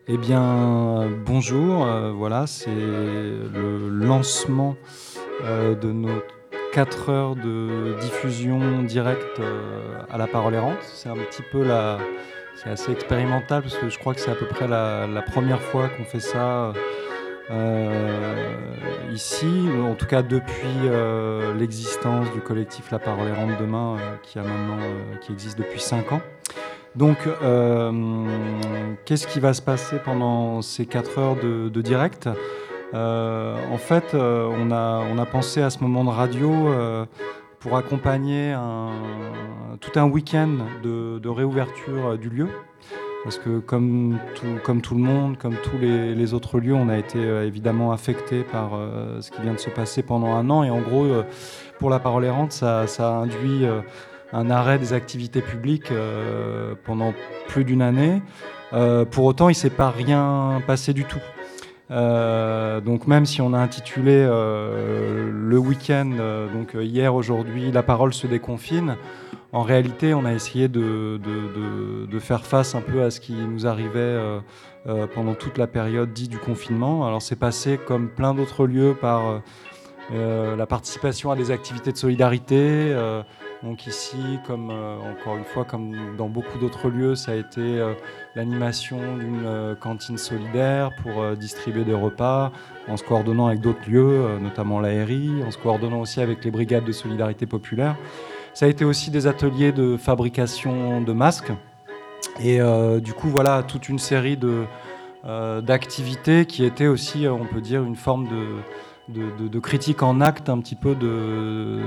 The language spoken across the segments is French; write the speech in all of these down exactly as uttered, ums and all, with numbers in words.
Eh bien, bonjour. Euh, voilà, c'est le lancement euh, de nos quatre heures de diffusion directe euh, à la parole errante. C'est un petit peu la... C'est assez expérimental parce que je crois que c'est à peu près la, la première fois qu'on fait ça euh, ici, en tout cas depuis euh, l'existence du collectif La Parole Errante Demain, euh, qui a maintenant, euh, qui existe depuis cinq ans. Donc, euh, qu'est-ce qui va se passer pendant ces quatre heures de, de direct ? euh, En fait, euh, on, a, on a pensé à ce moment de radio euh, pour accompagner un, tout un week-end de, de réouverture euh, du lieu. Parce que comme tout, comme tout le monde, comme tous les, les autres lieux, on a été euh, évidemment affecté par euh, ce qui vient de se passer pendant un an. Et en gros, euh, pour la parole errante, ça, ça a induit euh, un arrêt des activités publiques euh, pendant plus d'une année. Euh, pour autant, il ne s'est pas rien passé du tout. Euh, donc même si on a intitulé euh, le week-end, euh, donc hier, aujourd'hui, la parole se déconfine, en réalité, on a essayé de, de, de, de faire face un peu à ce qui nous arrivait euh, euh, pendant toute la période dite du confinement. Alors c'est passé comme plein d'autres lieux par euh, la participation à des activités de solidarité. Euh, donc ici, comme euh, encore une fois, comme dans beaucoup d'autres lieux, ça a été euh, l'animation d'une euh, cantine solidaire pour euh, distribuer des repas, en se coordonnant avec d'autres lieux, euh, notamment l'A R I, en se coordonnant aussi avec les brigades de solidarité populaire. Ça a été aussi des ateliers de fabrication de masques. Et euh, du coup, voilà, toute une série de, euh, d'activités qui étaient aussi, on peut dire, une forme de, de, de, de critique en acte un petit peu de,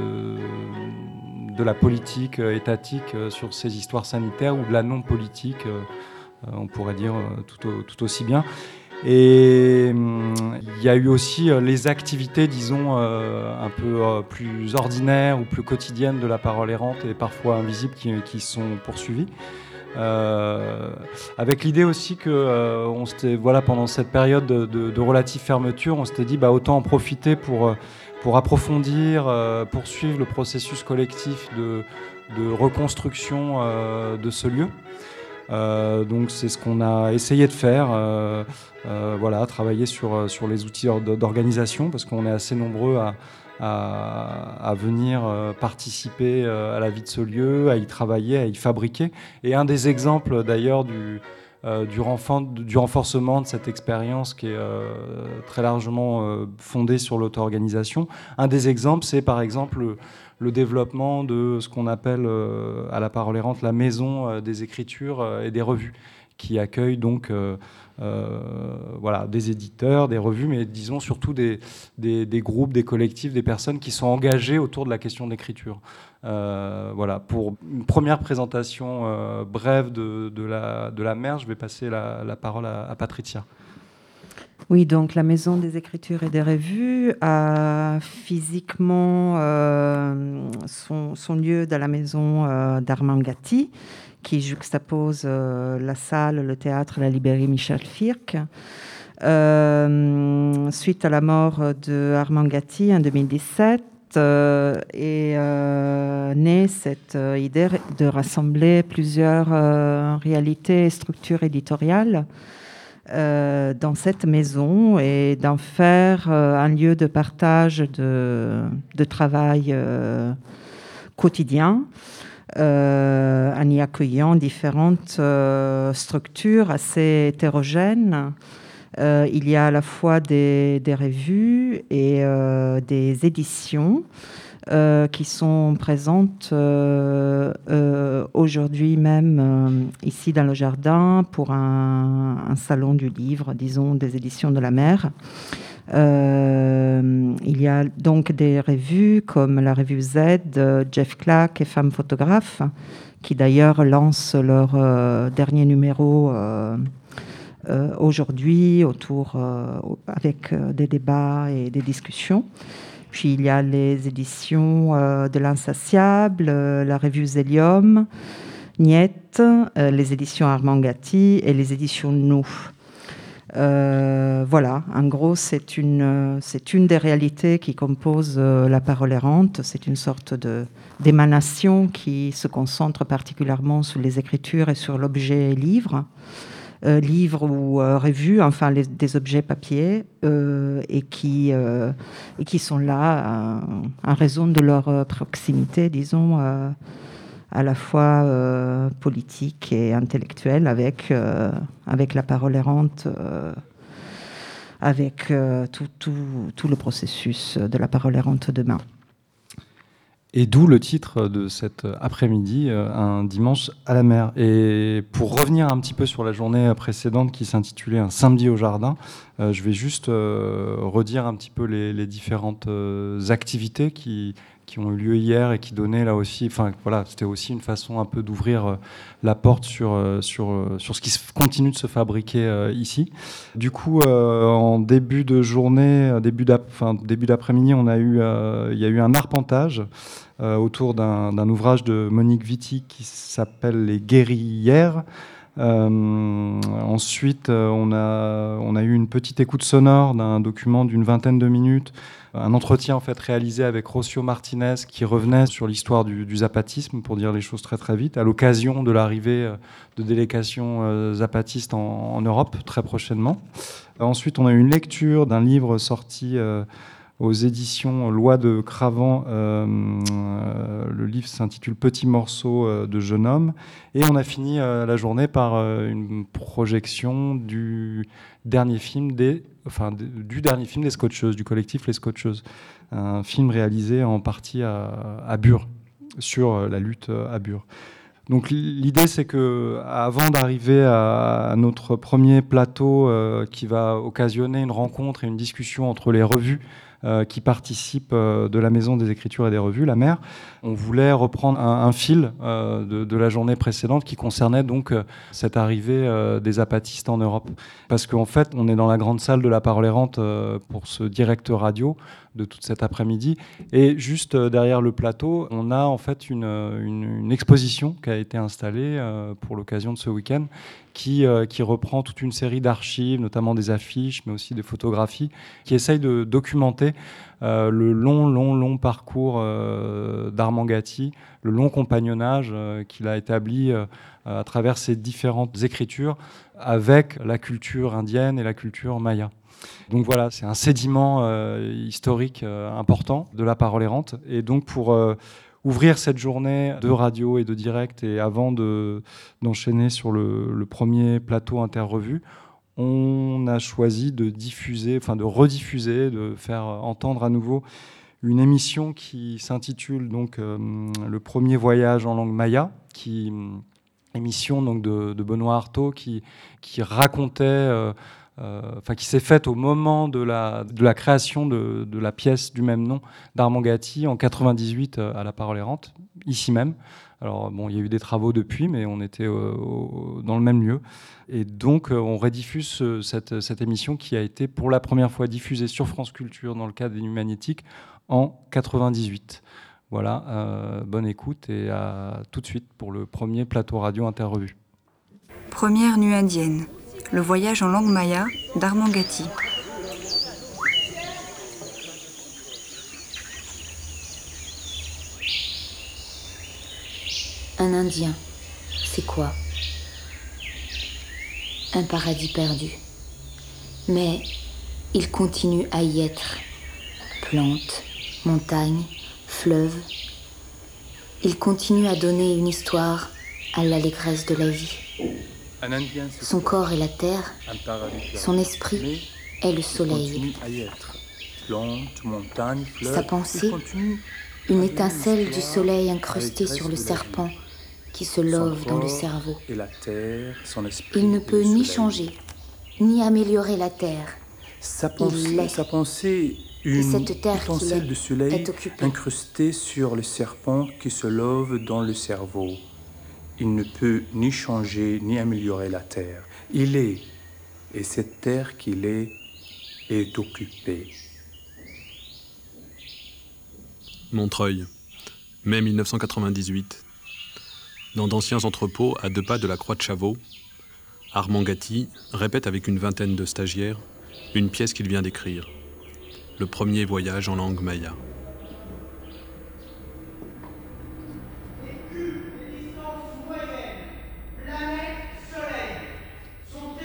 de la politique étatique sur ces histoires sanitaires ou de la non-politique, on pourrait dire tout, tout aussi bien. Et il y a eu aussi les activités, disons, euh, un peu euh, plus ordinaires ou plus quotidiennes de la parole errante et parfois invisibles qui, qui sont poursuivies. Euh, avec l'idée aussi que euh, on s'était, voilà, pendant cette période de, de, de relative fermeture, on s'était dit bah, autant en profiter pour, pour approfondir, euh, poursuivre le processus collectif de, de reconstruction euh, de ce lieu. Euh, donc c'est ce qu'on a essayé de faire, euh, euh, voilà, travailler sur, sur les outils d'organisation parce qu'on est assez nombreux à, à, à venir euh, participer euh, à la vie de ce lieu, à y travailler, à y fabriquer. Et un des exemples d'ailleurs du, euh, du, renfort, du renforcement de cette expérience qui est euh, très largement euh, fondée sur l'auto-organisation, un des exemples c'est par exemple le, le développement de ce qu'on appelle euh, à la parole errante la maison euh, des écritures euh, et des revues, qui accueille donc euh, euh, voilà, des éditeurs, des revues, mais disons surtout des, des, des groupes, des collectifs, des personnes qui sont engagées autour de la question de l'écriture. Euh, voilà, pour une première présentation euh, brève de, de, la, de la mère, je vais passer la, la parole à, à Patricia. Oui, donc la Maison des Écritures et des Revues a physiquement euh, son, son lieu dans la maison euh, d'Armand Gatti, qui juxtapose euh, la salle, le théâtre, la librairie Michel Firck. Euh, suite à la mort de Armand Gatti en deux mille dix-sept, euh, est euh, née cette euh, idée de rassembler plusieurs euh, réalités et structures éditoriales Euh, dans cette maison et d'en faire euh, un lieu de partage de, de travail euh, quotidien, euh, en y accueillant différentes euh, structures assez hétérogènes. Euh, il y a à la fois des, des revues et euh, des éditions Euh, qui sont présentes euh, euh, aujourd'hui même euh, ici dans le jardin pour un, un salon du livre, disons, des éditions de la mer. Euh, il y a donc des revues comme la revue Z, euh, Jeff Clack et Femmes Photographes, qui d'ailleurs lancent leur euh, dernier numéro euh, euh, aujourd'hui autour, euh, avec euh, des débats et des discussions. Puis il y a les éditions euh, de l'Insatiable, euh, la revue Zélium, Niette, euh, les éditions Armand Gatti et les éditions Nous. Euh, voilà, en gros, c'est une, c'est une des réalités qui compose euh, la parole errante. C'est une sorte de, d'émanation qui se concentre particulièrement sur les écritures et sur l'objet livre. euh, livres ou euh, revues, enfin les, des objets papier, euh, et, qui, euh, et qui sont là en raison de leur euh, proximité, disons, euh, à la fois euh, politique et intellectuelle avec, euh, avec la parole errante, euh, avec euh, tout, tout, tout le processus de la parole errante demain. Et d'où le titre de cet après-midi, euh, un dimanche à la mer. Et pour revenir un petit peu sur la journée précédente qui s'intitulait un samedi au jardin, euh, je vais juste euh, redire un petit peu les, les différentes euh, activités qui, qui ont eu lieu hier et qui donnaient là aussi, enfin voilà, c'était aussi une façon un peu d'ouvrir euh, la porte sur, euh, sur, euh, sur ce qui se, continue de se fabriquer euh, ici. Du coup, euh, en début de journée, début, d'ap, enfin, début d'après-midi, on a eu, euh, il y a eu un arpentage Euh, autour d'un, d'un ouvrage de Monique Wittig qui s'appelle Les Guerrières. Euh, ensuite, euh, on, a, on a eu une petite écoute sonore d'un document d'une vingtaine de minutes, un entretien en fait réalisé avec Rocio Martinez qui revenait sur l'histoire du, du zapatisme, pour dire les choses très très vite, à l'occasion de l'arrivée de délégations euh, zapatistes en, en Europe très prochainement. Ensuite, on a eu une lecture d'un livre sorti euh, aux éditions Loi de Cravant. Euh, euh, le livre s'intitule Petit morceau euh, de jeune homme. Et on a fini euh, la journée par euh, une projection du dernier film des, enfin, du dernier film des Scotcheuses, du collectif Les Scotcheuses. Un film réalisé en partie à, à Bure, sur la lutte à Bure. Donc l'idée, c'est que avant d'arriver à, à notre premier plateau euh, qui va occasionner une rencontre et une discussion entre les revues euh, qui participent euh, de la Maison des Écritures et des Revues, la Mer, on voulait reprendre un, un fil euh, de, de la journée précédente qui concernait donc euh, cette arrivée euh, des zapatistes en Europe. Parce qu'en fait, on est dans la grande salle de la Parole errante euh, pour ce direct radio de toute cet après-midi. Et juste derrière le plateau, on a en fait une, une, une exposition qui a été installée euh, pour l'occasion de ce week-end, qui, euh, qui reprend toute une série d'archives, notamment des affiches, mais aussi des photographies, qui essayent de documenter euh, le long, long, long parcours euh, d'Armand Gatti, le long compagnonnage euh, qu'il a établi euh, à travers ses différentes écritures avec la culture indienne et la culture maya. Donc voilà, c'est un sédiment euh, historique euh, important de la Parole errante. Et donc pour euh, ouvrir cette journée de radio et de direct, et avant de, d'enchaîner sur le, le premier plateau interrevue, on a choisi de diffuser, enfin de rediffuser, de faire entendre à nouveau une émission qui s'intitule donc euh, Le premier voyage en langue maya, qui émission donc de, de Benoît Artaud qui, qui racontait euh, Euh, enfin, qui s'est faite au moment de la, de la création de, de la pièce du même nom d'Armand Gatti en quatre-vingt-dix-huit euh, à la Parole errante, ici même. Alors bon, il y a eu des travaux depuis, mais on était euh, au, dans le même lieu. Et donc, euh, on rediffuse ce, cette, cette émission qui a été pour la première fois diffusée sur France Culture dans le cadre des Nuits Magnétiques en quatre-vingt-dix-huit. Voilà, euh, bonne écoute et à tout de suite pour le premier plateau radio interrevue. Première nuit indienne. Le voyage en langue maya d'Armand Gatti. Un Indien, c'est quoi? Un paradis perdu. Mais il continue à y être. Plantes, montagnes, fleuves. Il continue à donner une histoire à l'allégresse de la vie. Un Indien, son corps est la terre, son esprit est le soleil. Plantes, montagnes, fleuves, sa pensée, une étincelle du soleil incrustée sur le serpent qui se love dans le cerveau. Et la terre, son esprit il ne peut ni changer, ni améliorer la terre. Sa pensée, sa pensée une étincelle de soleil incrustée sur le serpent qui se love dans le cerveau. Il ne peut ni changer, ni améliorer la terre. Il est, et cette terre qu'il est, est occupée. Montreuil, mai mille neuf cent quatre-vingt-dix-huit. Dans d'anciens entrepôts, à deux pas de la Croix de Chavaux, Armand Gatti répète avec une vingtaine de stagiaires une pièce qu'il vient d'écrire. Le premier voyage en langue maya. Sont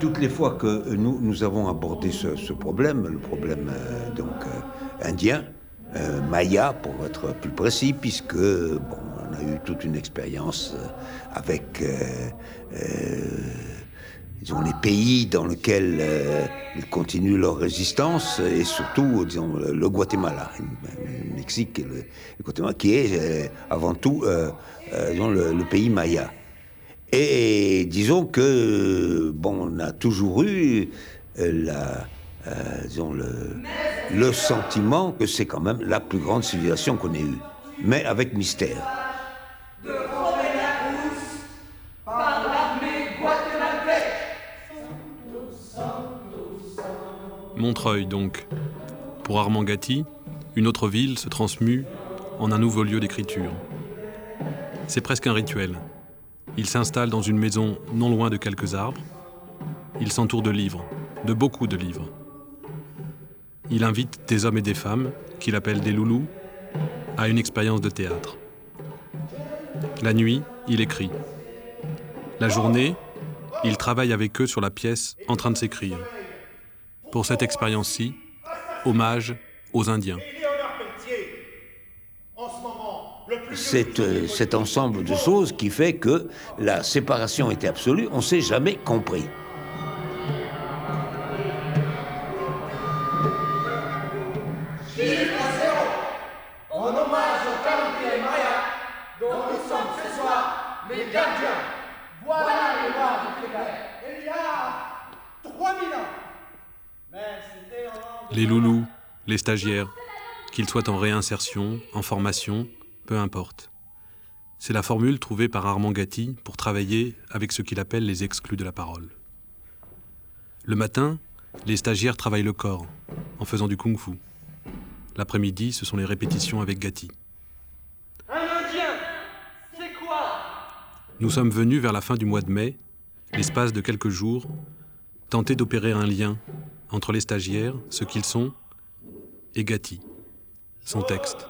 toutes les fois que nous, nous avons abordé ce, ce problème, le problème euh, donc euh, indien, euh, maya pour être plus précis, puisque bon, on a eu toute une expérience euh, avec euh, euh, disons, les pays dans lesquels euh, ils continuent leur résistance, et surtout disons, le Guatemala, le Mexique et le, le Guatemala, qui est euh, avant tout euh, euh, disons, le, le pays maya. Et disons que, bon, on a toujours eu la, euh, disons le, le sentiment que c'est quand même la plus grande civilisation qu'on ait eue, mais avec mystère. De Veracruz par l'armée guatémaltèque. Montreuil, donc. Pour Armand Gatti, une autre ville se transmue en un nouveau lieu d'écriture. C'est presque un rituel. Il s'installe dans une maison non loin de quelques arbres. Il s'entoure de livres, de beaucoup de livres. Il invite des hommes et des femmes, qu'il appelle des loulous, à une expérience de théâtre. La nuit, il écrit. La journée, il travaille avec eux sur la pièce en train de s'écrire. Pour cette expérience-ci, hommage aux Indiens. C'est euh, cet ensemble de choses qui fait que la séparation était absolue, on ne s'est jamais compris. En hommage aux calendriers mayas dont nous sommes ce soir les gardiens. Voilà les lois du Québec. Il y a trois mille ans. Mais c'était en... Les loulous, les stagiaires, qu'ils soient en réinsertion, en formation, peu importe. C'est la formule trouvée par Armand Gatti pour travailler avec ce qu'il appelle les exclus de la parole. Le matin, les stagiaires travaillent le corps, en faisant du kung-fu. L'après-midi, ce sont les répétitions avec Gatti. Un Indien, c'est quoi? Nous sommes venus vers la fin du mois de mai, l'espace de quelques jours, tenter d'opérer un lien entre les stagiaires, ce qu'ils sont, et Gatti, son texte.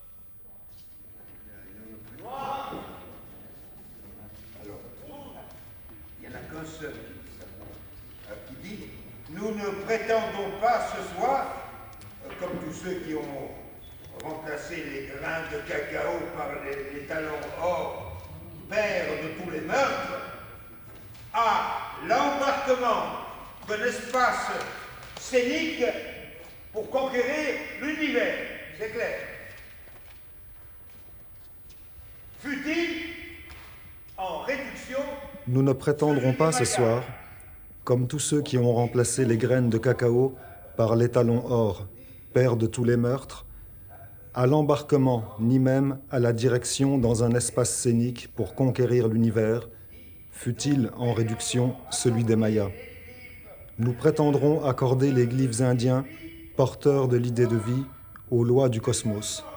Nous ne prétendons pas ce soir, comme tous ceux qui ont remplacé les grains de cacao par les, les talons or, père de tous les meurtres, à l'embarquement d'un espace scénique pour conquérir l'univers. C'est clair. Fut-il en réduction? Nous ne prétendrons pas ce soir, comme tous ceux qui ont remplacé les graines de cacao par l'étalon or, père de tous les meurtres, à l'embarquement ni même à la direction dans un espace scénique pour conquérir l'univers, fût-il en réduction celui des Mayas. Nous prétendrons accorder les glyphes indiens, porteurs de l'idée de vie, aux lois du cosmos.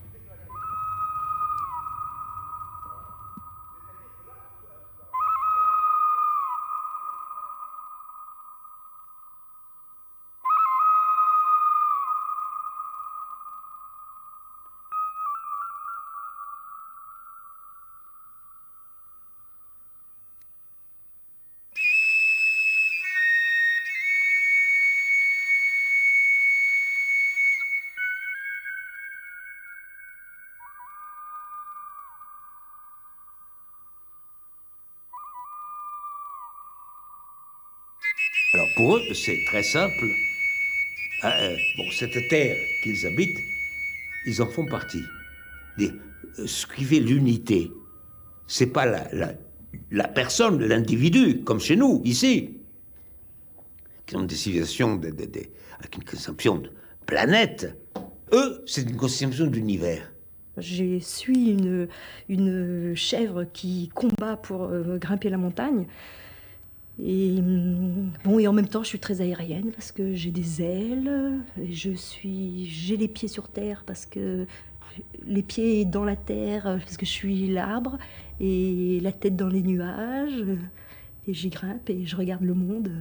Alors pour eux, c'est très simple. Ah, euh, bon, cette terre qu'ils habitent, ils en font partie. Des, euh, suivez l'unité. C'est pas la, la, la personne, l'individu, comme chez nous, ici, qui ont des civilisations de, de, de, avec une conception de planète. Eux, c'est une conception d'univers. Je suis une, une chèvre qui combat pour euh, grimper la montagne. Et, bon, et en même temps, je suis très aérienne parce que j'ai des ailes, et je suis, j'ai les pieds sur terre parce que les pieds dans la terre parce que je suis l'arbre, et la tête dans les nuages, et j'y grimpe et je regarde le monde.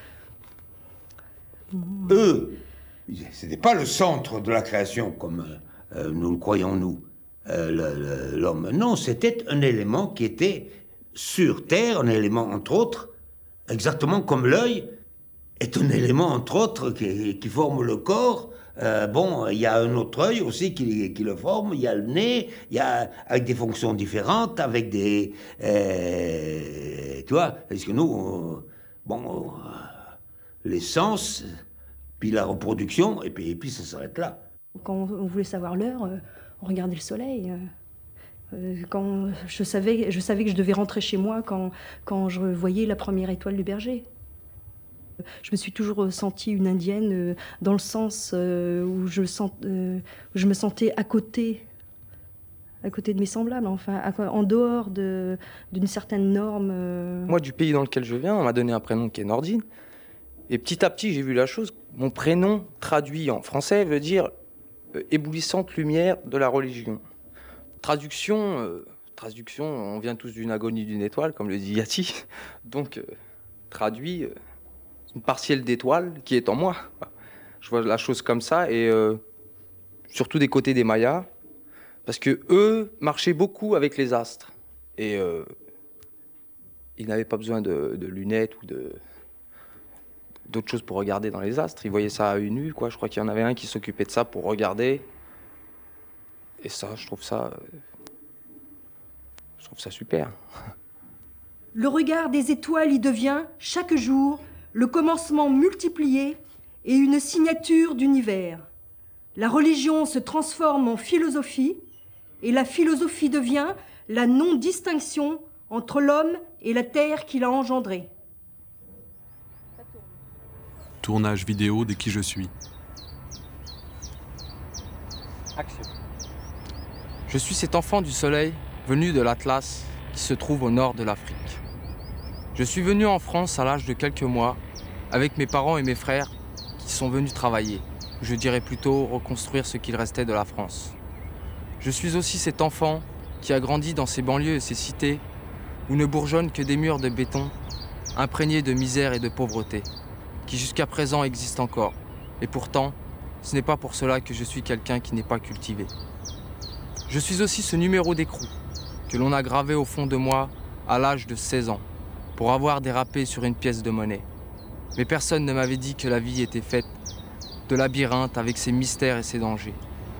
Bon. Eux, c'était pas le centre de la création comme euh, nous le croyons nous, euh, l'homme. Non, c'était un élément qui était sur terre, un élément entre autres exactement comme l'œil est un élément, entre autres, qui, qui forme le corps. Euh, bon, il y a un autre œil aussi qui, qui le forme, il y a le nez, il y a, avec des fonctions différentes, avec des... Euh, tu vois, parce que nous, on, bon, euh, les sens, puis la reproduction, et puis, et puis ça s'arrête là. Quand on voulait savoir l'heure, euh, on regardait le soleil. Euh, quand je savais, je savais que je devais rentrer chez moi quand, quand je voyais la première étoile du berger. Je me suis toujours sentie une indienne dans le sens où je, sens, où je me sentais à côté, à côté de mes semblables, enfin, en dehors de, d'une certaine norme. Moi, du pays dans lequel je viens, on m'a donné un prénom qui est Nordine. Et petit à petit, j'ai vu la chose. Mon prénom, traduit en français, veut dire euh, éblouissante lumière de la religion. Traduction, euh, traduction, on vient tous d'une agonie d'une étoile, comme le dit Yati. Donc, euh, traduit... Euh, une partielle d'étoile qui est en moi. Je vois la chose comme ça, et euh, surtout des côtés des Mayas, parce que eux marchaient beaucoup avec les astres, et euh, ils n'avaient pas besoin de, de lunettes ou de d'autres choses pour regarder dans les astres. Ils voyaient ça à œil nu, quoi. Je crois qu'il y en avait un qui s'occupait de ça pour regarder, et ça, je trouve ça, je trouve ça super. Le regard des étoiles y devient chaque jour le commencement multiplié et une signature d'univers. La religion se transforme en philosophie et la philosophie devient la non-distinction entre l'homme et la terre qu'il a engendrée. Tournage vidéo de Qui je suis. Action. Je suis cet enfant du soleil venu de l'Atlas qui se trouve au nord de l'Afrique. Je suis venu en France à l'âge de quelques mois avec mes parents et mes frères qui sont venus travailler, je dirais plutôt reconstruire ce qu'il restait de la France. Je suis aussi cet enfant qui a grandi dans ces banlieues et ces cités où ne bourgeonnent que des murs de béton imprégnés de misère et de pauvreté, qui jusqu'à présent existent encore. Et pourtant, ce n'est pas pour cela que je suis quelqu'un qui n'est pas cultivé. Je suis aussi ce numéro d'écrou que l'on a gravé au fond de moi à l'âge de seize ans, pour avoir dérapé sur une pièce de monnaie. Mais personne ne m'avait dit que la vie était faite de labyrinthes avec ses mystères et ses dangers.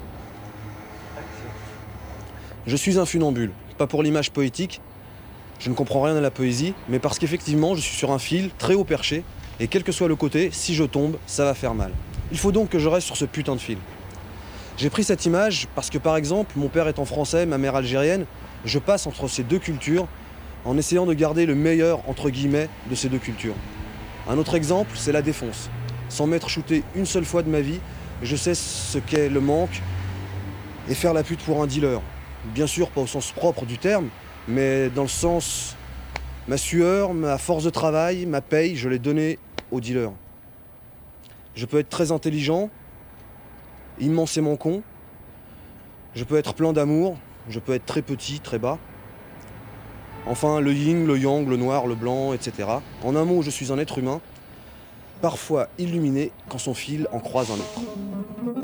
Je suis un funambule, pas pour l'image poétique, je ne comprends rien à la poésie, mais parce qu'effectivement je suis sur un fil très haut perché, et quel que soit le côté, si je tombe, ça va faire mal. Il faut donc que je reste sur ce putain de fil. J'ai pris cette image parce que par exemple, mon père étant français, ma mère algérienne, je passe entre ces deux cultures, en essayant de garder le meilleur, entre guillemets, de ces deux cultures. Un autre exemple, c'est la défonce. Sans m'être shooté une seule fois de ma vie, je sais ce qu'est le manque et faire la pute pour un dealer. Bien sûr, pas au sens propre du terme, mais dans le sens... Ma sueur, ma force de travail, ma paye, je l'ai donnée au dealer. Je peux être très intelligent, immensément con, je peux être plein d'amour, je peux être très petit, très bas. Enfin, le yin, le yang, le noir, le blanc, et cetera. En un mot, je suis un être humain, parfois illuminé quand son fil en croise un autre.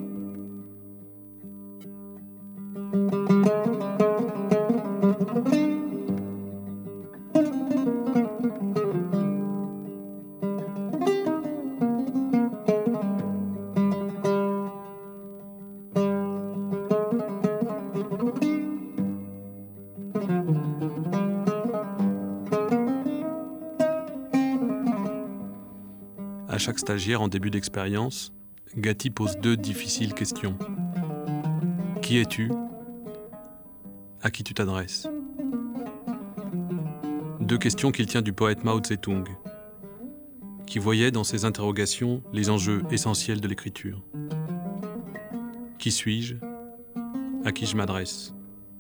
À chaque stagiaire en début d'expérience, Gatti pose deux difficiles questions. Qui es-tu ? À qui tu t'adresses ? Deux questions qu'il tient du poète Mao Tse-tung, qui voyait dans ses interrogations les enjeux essentiels de l'écriture. Qui suis-je ? À qui je m'adresse ?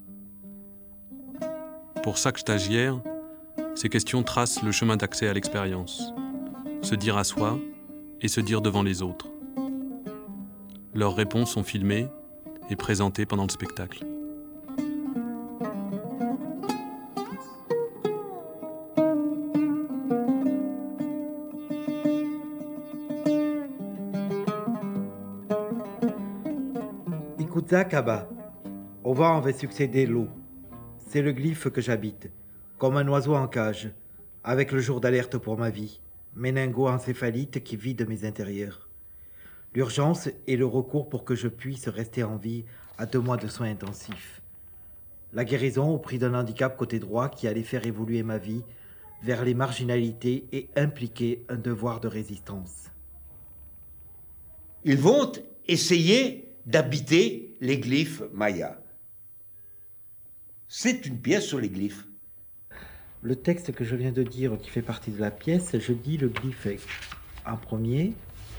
Pour chaque stagiaire, ces questions tracent le chemin d'accès à l'expérience. Se dire à soi et se dire devant les autres. Leurs réponses sont filmées et présentées pendant le spectacle. Ikuta Kaba. Au vent va succéder l'eau. C'est le glyphe que j'habite, comme un oiseau en cage, avec le jour d'alerte pour ma vie, méningo-encéphalite qui vide mes intérieurs. L'urgence et le recours pour que je puisse rester en vie à deux mois de soins intensifs. La guérison au prix d'un handicap côté droit qui allait faire évoluer ma vie vers les marginalités et impliquer un devoir de résistance. Ils vont essayer d'habiter les glyphes mayas. C'est une pièce sur les glyphes. Le texte que je viens de dire, qui fait partie de la pièce, je dis le glyphe en premier.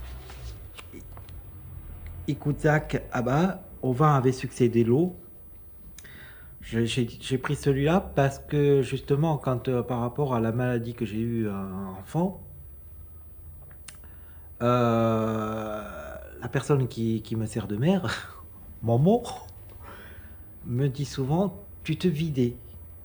Ikutzak Aba, au vent avait succédé l'eau. J'ai, j'ai pris celui-là parce que justement, quand euh, par rapport à la maladie que j'ai eue euh, enfant, euh, la personne qui, qui me sert de mère, Momo, me dit souvent « tu te vidais ».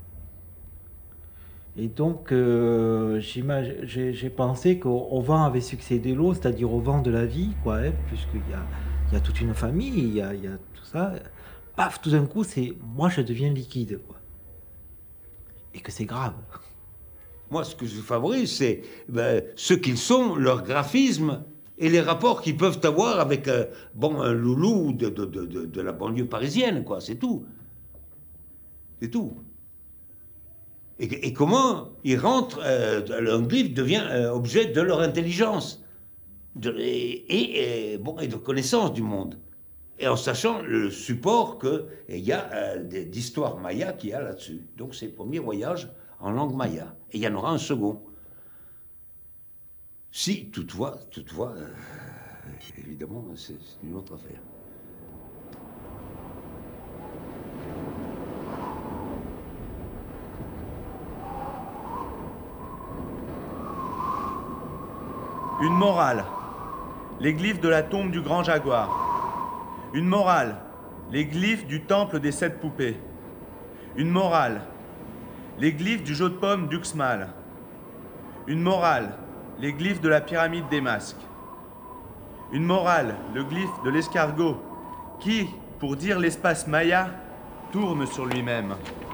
Et donc, euh, j'ai, j'ai pensé qu'au au vent avait succédé l'eau, c'est-à-dire au vent de la vie, quoi, hein, puisqu'il y a, il y a toute une famille, il y a, il y a tout ça. Paf, tout d'un coup, c'est moi, je deviens liquide, quoi. Et que c'est grave. Moi, ce que je favorise, c'est ben, ce qu'ils sont, leur graphisme et les rapports qu'ils peuvent avoir avec euh, bon, un loulou de, de, de, de, de la banlieue parisienne, quoi, c'est tout. C'est tout. Et, et comment ils rentrent, euh, un glyphe devient euh, objet de leur intelligence de, et, et, et, bon, et de connaissance du monde. Et en sachant le support qu'il y a euh, d'histoire maya qu'il y a là-dessus. Donc c'est le premier voyage en langue maya. Et il y en aura un second. Si, toutefois, toutefois, euh, évidemment, c'est une autre affaire. Une morale. Les glyphes de la tombe du grand jaguar. Une morale. Les glyphes du temple des sept poupées. Une morale. Les glyphes du jeu de pommes d'Uxmal. Une morale. Les glyphes de la pyramide des masques. Une morale. Le glyphe de l'escargot qui, pour dire l'espace maya, tourne sur lui-même.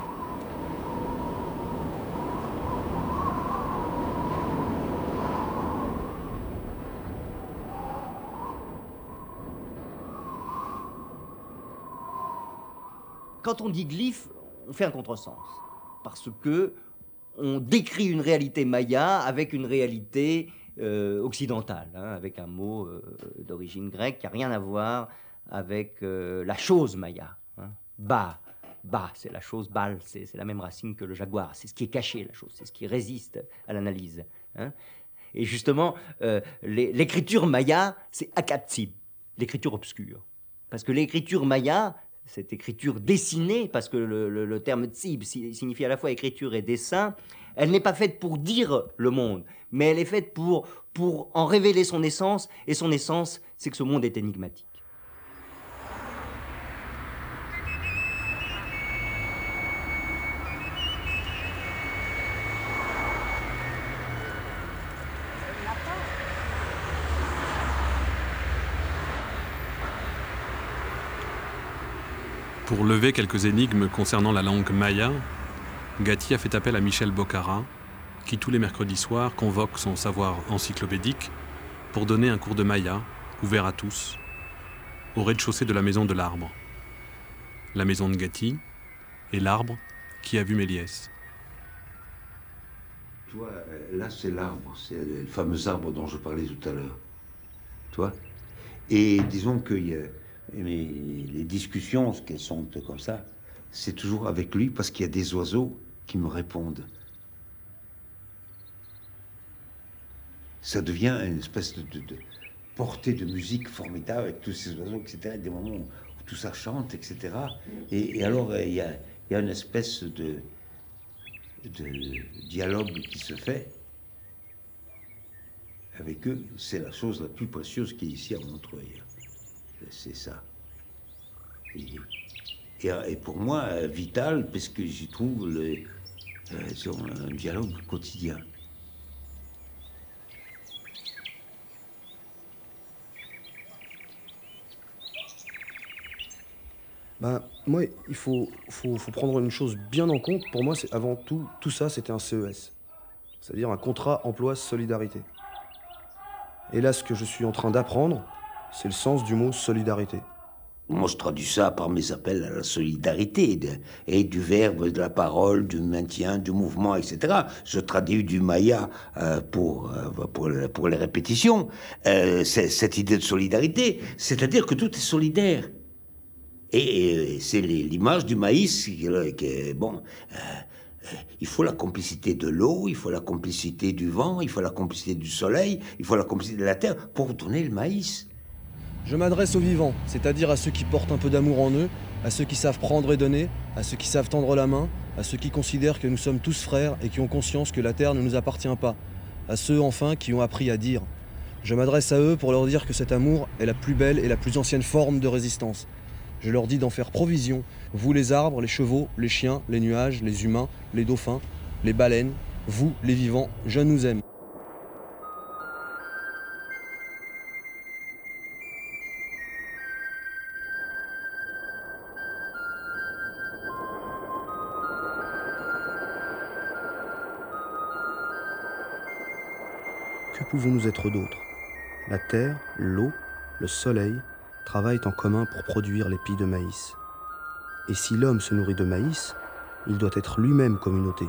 Quand on dit glyphe, on fait un contresens. Parce que on décrit une réalité maya avec une réalité euh, occidentale, hein, avec un mot euh, d'origine grecque qui n'a rien à voir avec euh, la chose maya. Hein. Ba, ba, c'est la chose, bal, c'est la même racine que le jaguar. C'est ce qui est caché, la chose, c'est ce qui résiste à l'analyse. Hein. Et justement, euh, l'écriture maya, c'est akatsib, l'écriture obscure. Parce que l'écriture maya, cette écriture dessinée, parce que le, le, le terme tsib signifie à la fois écriture et dessin, elle n'est pas faite pour dire le monde, mais elle est faite pour, pour en révéler son essence, et son essence, c'est que ce monde est énigmatique. Pour lever quelques énigmes concernant la langue maya, Gatti a fait appel à Michel Bocara, qui tous les mercredis soirs convoque son savoir encyclopédique pour donner un cours de maya, ouvert à tous, au rez-de-chaussée de la maison de l'arbre. La maison de Gatti et l'arbre qui a vu Méliès. Tu vois, là c'est l'arbre, c'est le fameux arbre dont je parlais tout à l'heure. Tu vois ? Et disons qu'il y a... Mais les discussions, ce qu'elles sont comme ça, c'est toujours avec lui parce qu'il y a des oiseaux qui me répondent. Ça devient une espèce de, de, de portée de musique formidable avec tous ces oiseaux, et cetera. Des moments où tout ça chante, et cetera. Et, et alors, il y a, il y a une espèce de, de dialogue qui se fait avec eux. C'est la chose la plus précieuse qui est ici à Montreuil. C'est ça. Et, et, et pour moi, vital, parce que j'y trouve le, euh, un dialogue quotidien. Bah, moi, il faut, faut, faut prendre une chose bien en compte. Pour moi, c'est avant tout, tout ça, c'était un C E S. c'est-à-dire un contrat emploi-solidarité. Et là, ce que je suis en train d'apprendre, c'est le sens du mot solidarité. Moi, je traduis ça par mes appels à la solidarité, de, et du verbe, de la parole, du maintien, du mouvement, et cetera. Je traduis du maya euh, pour, euh, pour, pour les répétitions. Euh, c'est, cette idée de solidarité, c'est-à-dire que tout est solidaire. Et, et c'est l'image du maïs qui, qui est, bon... Euh, il faut la complicité de l'eau, il faut la complicité du vent, il faut la complicité du soleil, il faut la complicité de la terre pour tourner le maïs. Je m'adresse aux vivants, c'est-à-dire à ceux qui portent un peu d'amour en eux, à ceux qui savent prendre et donner, à ceux qui savent tendre la main, à ceux qui considèrent que nous sommes tous frères et qui ont conscience que la terre ne nous appartient pas, à ceux enfin qui ont appris à dire. Je m'adresse à eux pour leur dire que cet amour est la plus belle et la plus ancienne forme de résistance. Je leur dis d'en faire provision, vous les arbres, les chevaux, les chiens, les nuages, les humains, les dauphins, les baleines, vous, les vivants, je nous aime. Que pouvons-nous être d'autres? La terre, l'eau, le soleil travaillent en commun pour produire l'épi de maïs. Et si l'homme se nourrit de maïs, il doit être lui-même communauté.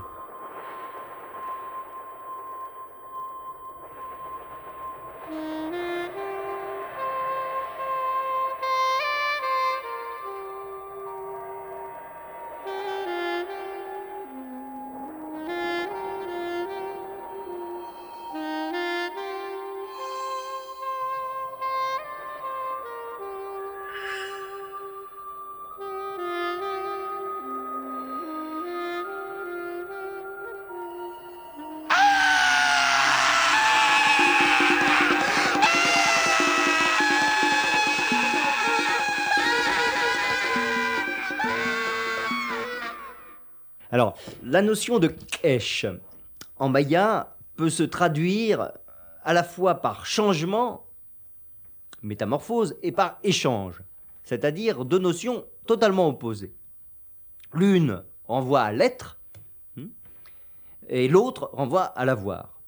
Alors, la notion de kesh en maya peut se traduire à la fois par changement, métamorphose, et par échange, c'est-à-dire deux notions totalement opposées. L'une renvoie à l'être, et l'autre renvoie à l'avoir.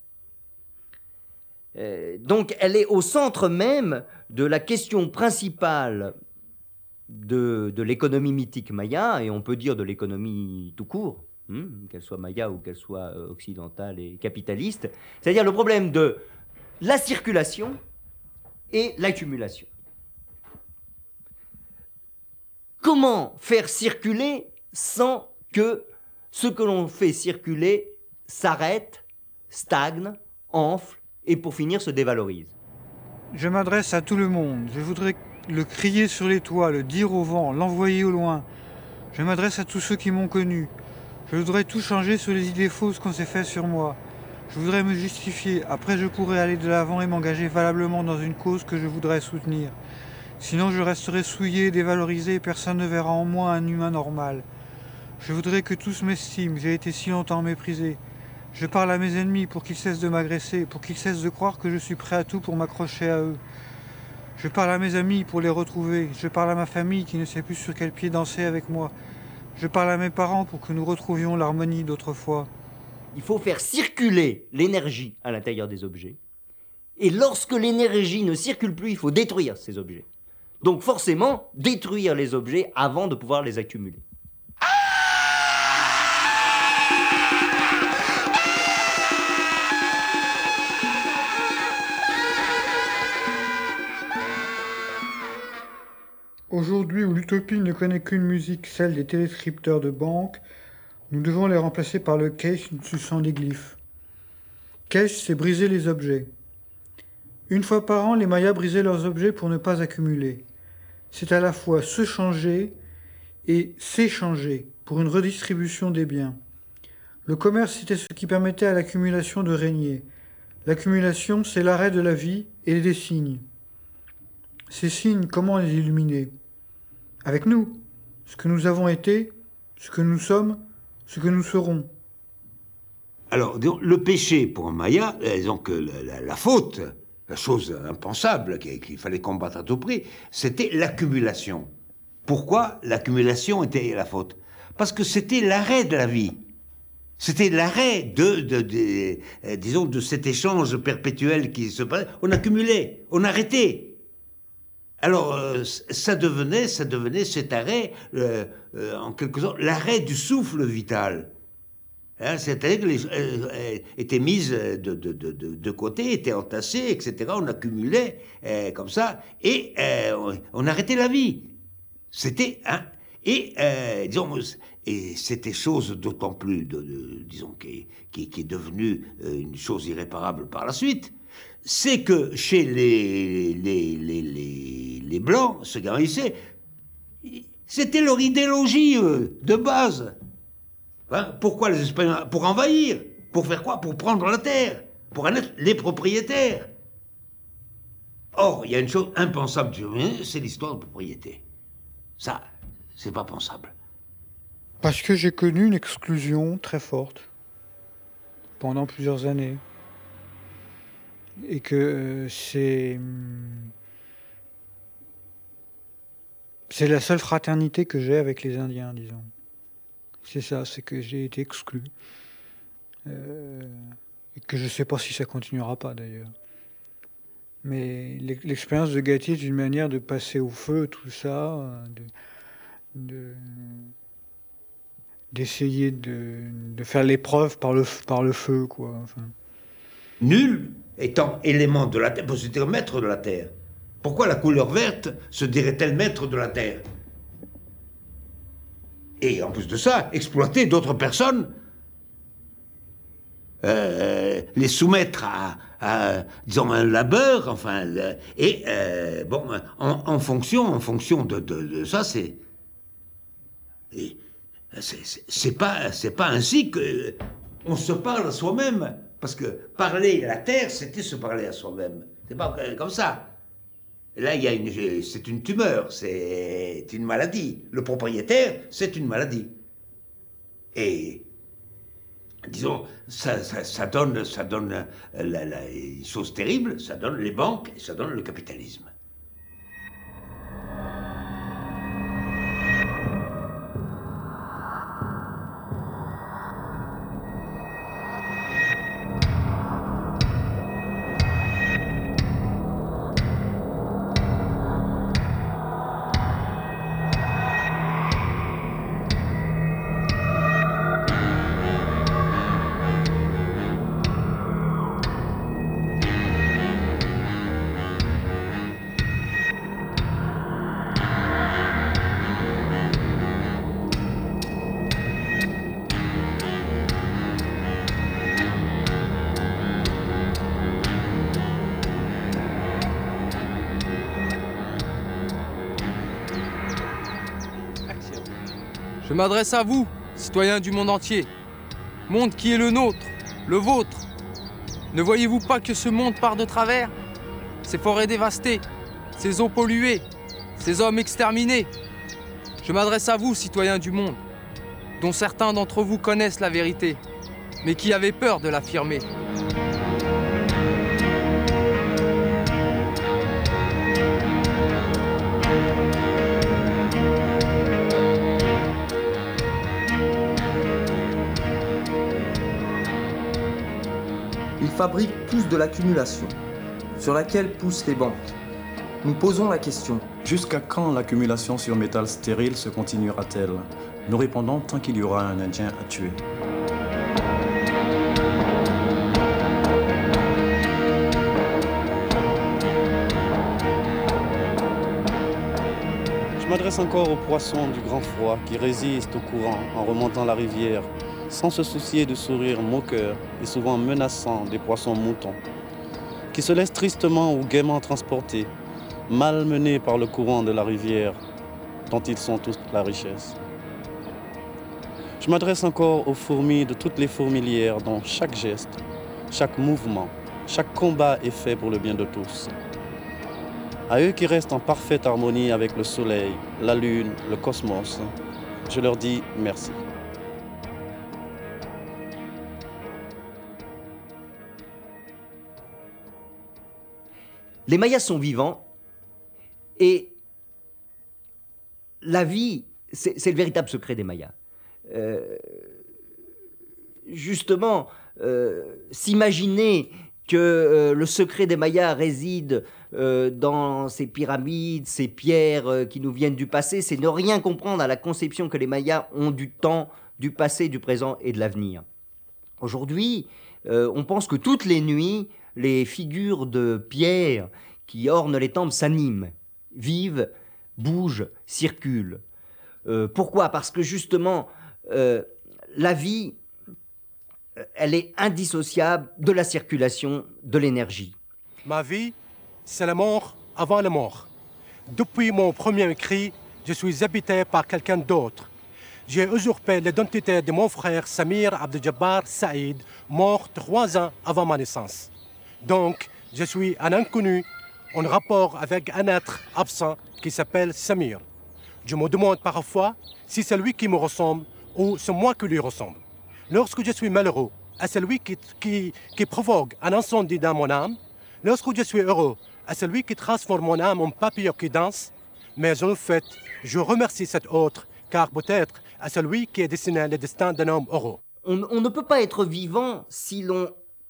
Donc, elle est au centre même de la question principale de, de l'économie mythique maya, et on peut dire de l'économie tout court, hein, qu'elle soit maya ou qu'elle soit occidentale et capitaliste, c'est-à-dire le problème de la circulation et l'accumulation. Comment faire circuler sans que ce que l'on fait circuler s'arrête, stagne, enfle et pour finir se dévalorise? Je m'adresse à tout le monde. Je voudrais le crier sur les toits, le dire au vent, l'envoyer au loin. Je m'adresse à tous ceux qui m'ont connu. Je voudrais tout changer sur les idées fausses qu'on s'est fait sur moi. Je voudrais me justifier. Après, je pourrais aller de l'avant et m'engager valablement dans une cause que je voudrais soutenir. Sinon, je resterai souillé, dévalorisé et personne ne verra en moi un humain normal. Je voudrais que tous m'estiment. J'ai été si longtemps méprisé. Je parle à mes ennemis pour qu'ils cessent de m'agresser, pour qu'ils cessent de croire que je suis prêt à tout pour m'accrocher à eux. Je parle à mes amis pour les retrouver. Je parle à ma famille qui ne sait plus sur quel pied danser avec moi. Je parle à mes parents pour que nous retrouvions l'harmonie d'autrefois. Il faut faire circuler l'énergie à l'intérieur des objets. Et lorsque l'énergie ne circule plus, il faut détruire ces objets. Donc forcément, détruire les objets avant de pouvoir les accumuler. Aujourd'hui où l'utopie ne connaît qu'une musique, celle des téléscripteurs de banque, nous devons les remplacer par le kesh suçant les glyphes. Kesh, c'est briser les objets. Une fois par an, les Mayas brisaient leurs objets pour ne pas accumuler. C'est à la fois se changer et s'échanger pour une redistribution des biens. Le commerce, c'était ce qui permettait à l'accumulation de régner. L'accumulation, c'est l'arrêt de la vie et des signes. Ces signes, comment les illuminer? Avec nous, ce que nous avons été, ce que nous sommes, ce que nous serons. Alors, le péché pour un Maya, donc la, la faute, la chose impensable qu'il fallait combattre à tout prix, c'était l'accumulation. Pourquoi l'accumulation était la faute? Parce que c'était l'arrêt de la vie. C'était l'arrêt de, de, de, euh, disons, de cet échange perpétuel qui se passait. On accumulait, on arrêtait. Alors, euh, ça devenait, ça devenait cet arrêt, euh, euh, en quelque sorte, l'arrêt du souffle vital. Hein, c'est-à-dire que les choses euh, étaient mises de, de, de, de côté, étaient entassées, et cetera. On accumulait euh, comme ça, et euh, on, on arrêtait la vie. C'était... Hein, et, euh, disons, et c'était chose d'autant plus, de, de, disons, qui, qui, qui est devenue une chose irréparable par la suite, c'est que chez les, les, les, les, les Blancs, ce garnissaient, c'était leur idéologie euh, de base. Hein, pourquoi les Espagnols? Pour envahir. Pour faire quoi? Pour prendre la terre. Pour en être les propriétaires. Or, il y a une chose impensable, c'est l'histoire de propriété. Ça, c'est pas pensable. Parce que j'ai connu une exclusion très forte pendant plusieurs années. Et que c'est... C'est la seule fraternité que j'ai avec les Indiens, disons. C'est ça, c'est que j'ai été exclu. Euh, et que je ne sais pas si ça continuera pas, d'ailleurs. Mais l'expérience de Gatti est une manière de passer au feu tout ça, de, de, d'essayer de, de faire l'épreuve par le, par le feu, quoi. Enfin. Nul étant élément de la terre, peut se dire maître de la terre. Pourquoi la couleur verte se dirait-elle maître de la terre? Et en plus de ça, exploiter d'autres personnes, euh, les soumettre à, à, disons, un labeur, enfin, le, et euh, bon, en, en fonction, en fonction de, de, de ça, c'est, c'est pas, c'est pas ainsi que on se parle à soi-même, parce que parler à la terre, c'était se parler à soi-même. C'est pas comme ça. Là, il y a une, c'est une tumeur, c'est une maladie. Le propriétaire, c'est une maladie. Et, disons, ça, ça, ça donne, ça donne la, la, une chose terrible, ça donne les banques et ça donne le capitalisme. Je m'adresse à vous, citoyens du monde entier. Monde qui est le nôtre, le vôtre. Ne voyez-vous pas que ce monde part de travers? Ces forêts dévastées, ces eaux polluées, ces hommes exterminés. Je m'adresse à vous, citoyens du monde, dont certains d'entre vous connaissent la vérité, mais qui avaient peur de l'affirmer. Ils fabriquent tous de l'accumulation, sur laquelle poussent les banques. Nous posons la question. Jusqu'à quand l'accumulation sur métal stérile se continuera-t-elle? Nous répondons tant qu'il y aura un Indien à tuer. Je m'adresse encore aux poissons du grand froid qui résistent au courant en remontant la rivière, sans se soucier du sourire moqueur et souvent menaçant des poissons moutons, qui se laissent tristement ou gaiement transporter, malmenés par le courant de la rivière, dont ils sont tous la richesse. Je m'adresse encore aux fourmis de toutes les fourmilières dont chaque geste, chaque mouvement, chaque combat est fait pour le bien de tous. À eux qui restent en parfaite harmonie avec le soleil, la lune, le cosmos, je leur dis merci. Les Mayas sont vivants et la vie, c'est le véritable secret des Mayas. Euh, justement euh, s'imaginer que euh, le secret des Mayas réside euh, dans ces pyramides, ces pierres euh, qui nous viennent du passé, c'est ne rien comprendre à la conception que les Mayas ont du temps, du passé, du présent et de l'avenir. Aujourd'hui, euh, on pense que toutes les nuits, les figures de pierre qui ornent les temples s'animent, vivent, bougent, circulent. Euh, pourquoi ? Parce que justement, euh, la vie, elle est indissociable de la circulation de l'énergie. Ma vie, c'est la mort avant la mort. Depuis mon premier cri, je suis habité par quelqu'un d'autre. J'ai usurpé l'identité de mon frère Samir Abdel-Jabbar Saïd, mort trois ans avant ma naissance. Donc, je suis un inconnu en rapport avec un être absent qui s'appelle Samir. Je me demande parfois si c'est lui qui me ressemble ou c'est moi qui lui ressemble. Lorsque je suis malheureux, c'est lui qui, qui, qui provoque un incendie dans mon âme. Lorsque je suis heureux, c'est lui qui transforme mon âme en papillon qui danse. Mais en fait, je remercie cet autre, car peut-être c'est lui qui a dessiné le destin d'un homme heureux. On, on ne peut pas être vivant si l'on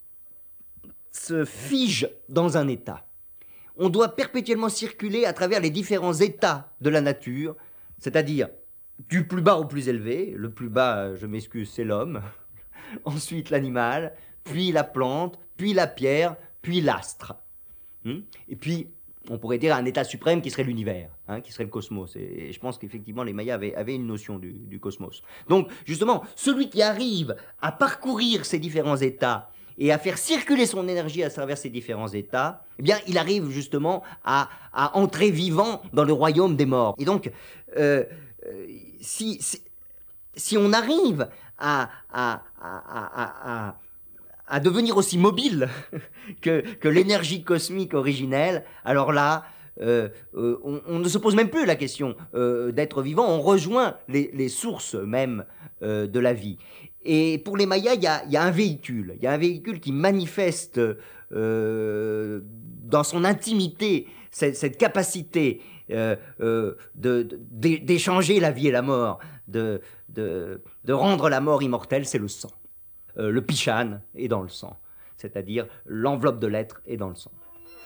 se fige dans un état. On doit perpétuellement circuler à travers les différents états de la nature, c'est-à-dire du plus bas au plus élevé. Le plus bas, je m'excuse, c'est l'homme. Ensuite l'animal, puis la plante, puis la pierre, puis l'astre. Et puis, on pourrait dire un état suprême qui serait l'univers, hein, qui serait le cosmos. Et je pense qu'effectivement, les Mayas avaient, avaient une notion du, du cosmos. Donc, justement, celui qui arrive à parcourir ces différents états et à faire circuler son énergie à travers ces différents états, eh bien, il arrive justement à, à entrer vivant dans le royaume des morts. Et donc, euh, si, si, si on arrive à, à, à, à, à, à devenir aussi mobile que, que l'énergie cosmique originelle, alors là, euh, euh, on, on ne se pose même plus la question euh, d'être vivant, on rejoint les, les sources même euh, de la vie. Et pour les Mayas, il y a, y a un véhicule, il y a un véhicule qui manifeste euh, dans son intimité cette, cette capacité euh, euh, de, de, d'échanger la vie et la mort, de, de, de rendre la mort immortelle, c'est le sang. Euh, le Pishan est dans le sang, c'est-à-dire l'enveloppe de l'être est dans le sang.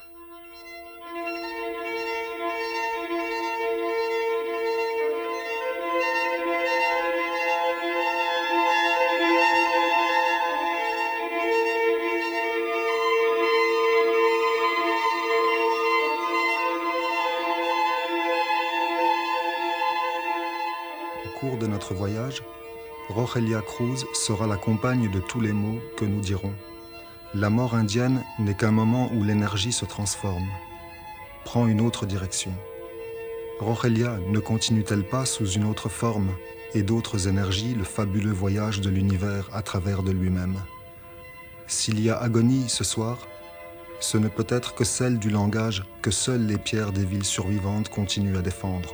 Au cours de notre voyage, Rogelia Cruz sera la compagne de tous les mots que nous dirons. La mort indienne n'est qu'un moment où l'énergie se transforme, prend une autre direction. Rogelia ne continue-t-elle pas sous une autre forme et d'autres énergies le fabuleux voyage de l'univers à travers de lui-même? S'il y a agonie ce soir, ce ne peut être que celle du langage que seules les pierres des villes survivantes continuent à défendre.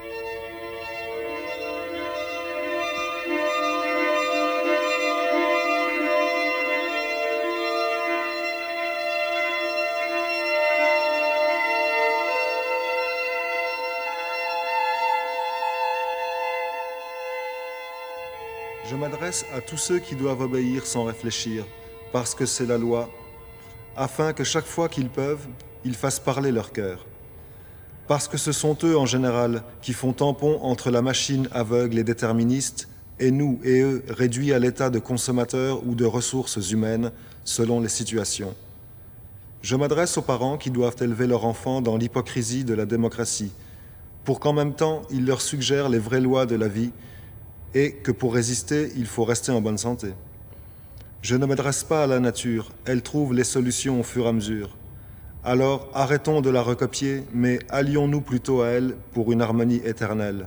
Je m'adresse à tous ceux qui doivent obéir sans réfléchir, parce que c'est la loi, afin que chaque fois qu'ils peuvent, ils fassent parler leur cœur. Parce que ce sont eux, en général, qui font tampon entre la machine aveugle et déterministe, et nous et eux, réduits à l'état de consommateurs ou de ressources humaines, selon les situations. Je m'adresse aux parents qui doivent élever leur enfant dans l'hypocrisie de la démocratie, pour qu'en même temps, ils leur suggèrent les vraies lois de la vie, et que pour résister, il faut rester en bonne santé. Je ne m'adresse pas à la nature, elle trouve les solutions au fur et à mesure. Alors arrêtons de la recopier, mais allions-nous plutôt à elle pour une harmonie éternelle.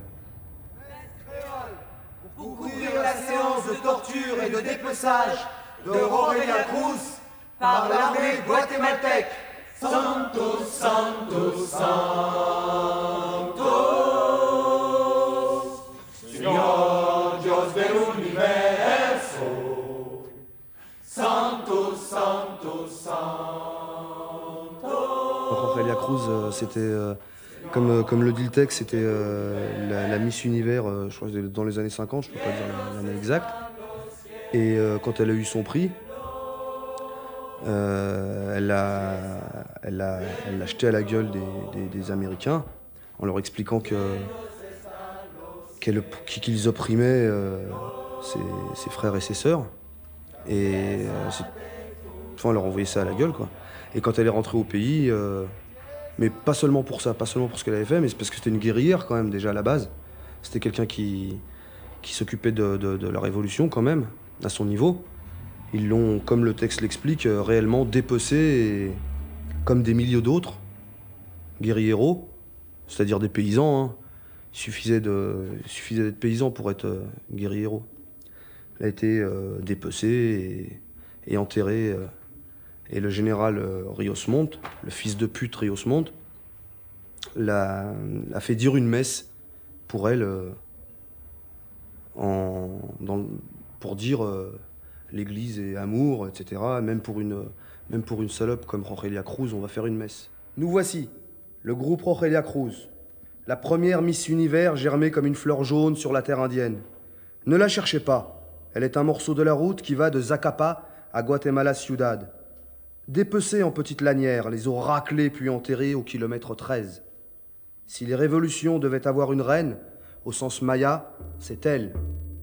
Pour couvrir la séance de torture et de dépeçage de Rogelia Cruz par l'armée guatémaltèque. Santos, Santos, Santos, Señor Dios del universo. Santos, Santos, Santos. Rogelia Cruz, c'était, euh, comme, comme le dit le texte, c'était euh, la, la Miss Univers, euh, je crois que dans les années cinquante, je ne peux pas dire l'année exacte. Et euh, quand elle a eu son prix, euh, elle l'a elle a, elle l'a jeté à la gueule des, des, des Américains en leur expliquant que, qu'elle, qu'ils opprimaient euh, ses, ses frères et ses sœurs. Et euh, c'est, enfin, on leur envoyait ça à la gueule, quoi. Et quand elle est rentrée au pays, euh, mais pas seulement pour ça, pas seulement pour ce qu'elle avait fait, mais c'est parce que c'était une guerrière quand même déjà à la base. C'était quelqu'un qui, qui s'occupait de, de, de la révolution quand même, à son niveau. Ils l'ont, comme le texte l'explique, réellement dépecée, et, comme des milliers d'autres guerrieros, c'est-à-dire des paysans. Hein. Il suffisait, de, il suffisait d'être paysan pour être euh, guerriero. Elle a été euh, dépecée et, et enterrée. Euh, et le général euh, Rios Montt, le fils de pute Rios Montt, l'a, a fait dire une messe pour elle, euh, en, dans, pour dire euh, l'Église et amour, et cetera. Même pour une, même pour une salope comme Rogelia Cruz, on va faire une messe. Nous voici, le groupe Rogelia Cruz, la première Miss Univers germée comme une fleur jaune sur la terre indienne. Ne la cherchez pas, elle est un morceau de la route qui va de Zacapa à Guatemala Ciudad. Dépecée en petites lanières, les os raclés puis enterrés au kilomètre treize. Si les révolutions devaient avoir une reine, au sens maya, c'est elle.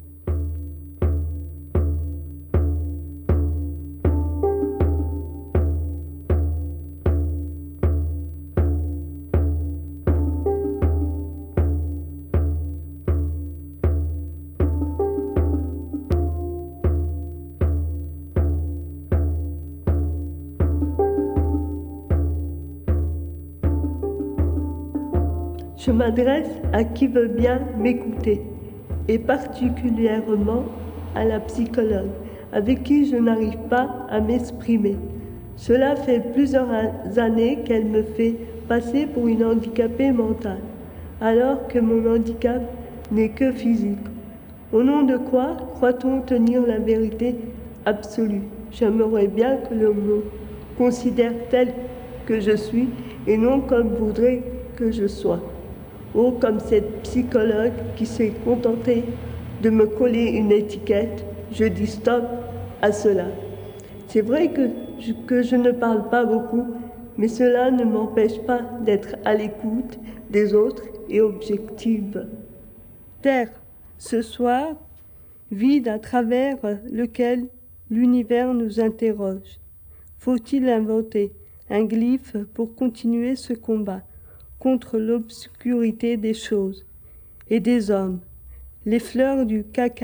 Je m'adresse à qui veut bien m'écouter, et particulièrement à la psychologue, avec qui je n'arrive pas à m'exprimer. Cela fait plusieurs années qu'elle me fait passer pour une handicapée mentale, alors que mon handicap n'est que physique. Au nom de quoi croit-on tenir la vérité absolue? J'aimerais bien que l'on me considère tel que je suis et non comme voudrait que je sois. Oh, comme cette psychologue qui s'est contentée de me coller une étiquette, je dis stop à cela. C'est vrai que je, que je ne parle pas beaucoup, mais cela ne m'empêche pas d'être à l'écoute des autres et objective. Terre, ce soir, vide à travers lequel l'univers nous interroge. Faut-il inventer un glyphe pour continuer ce combat contre l'obscurité des choses et des hommes? Les fleurs du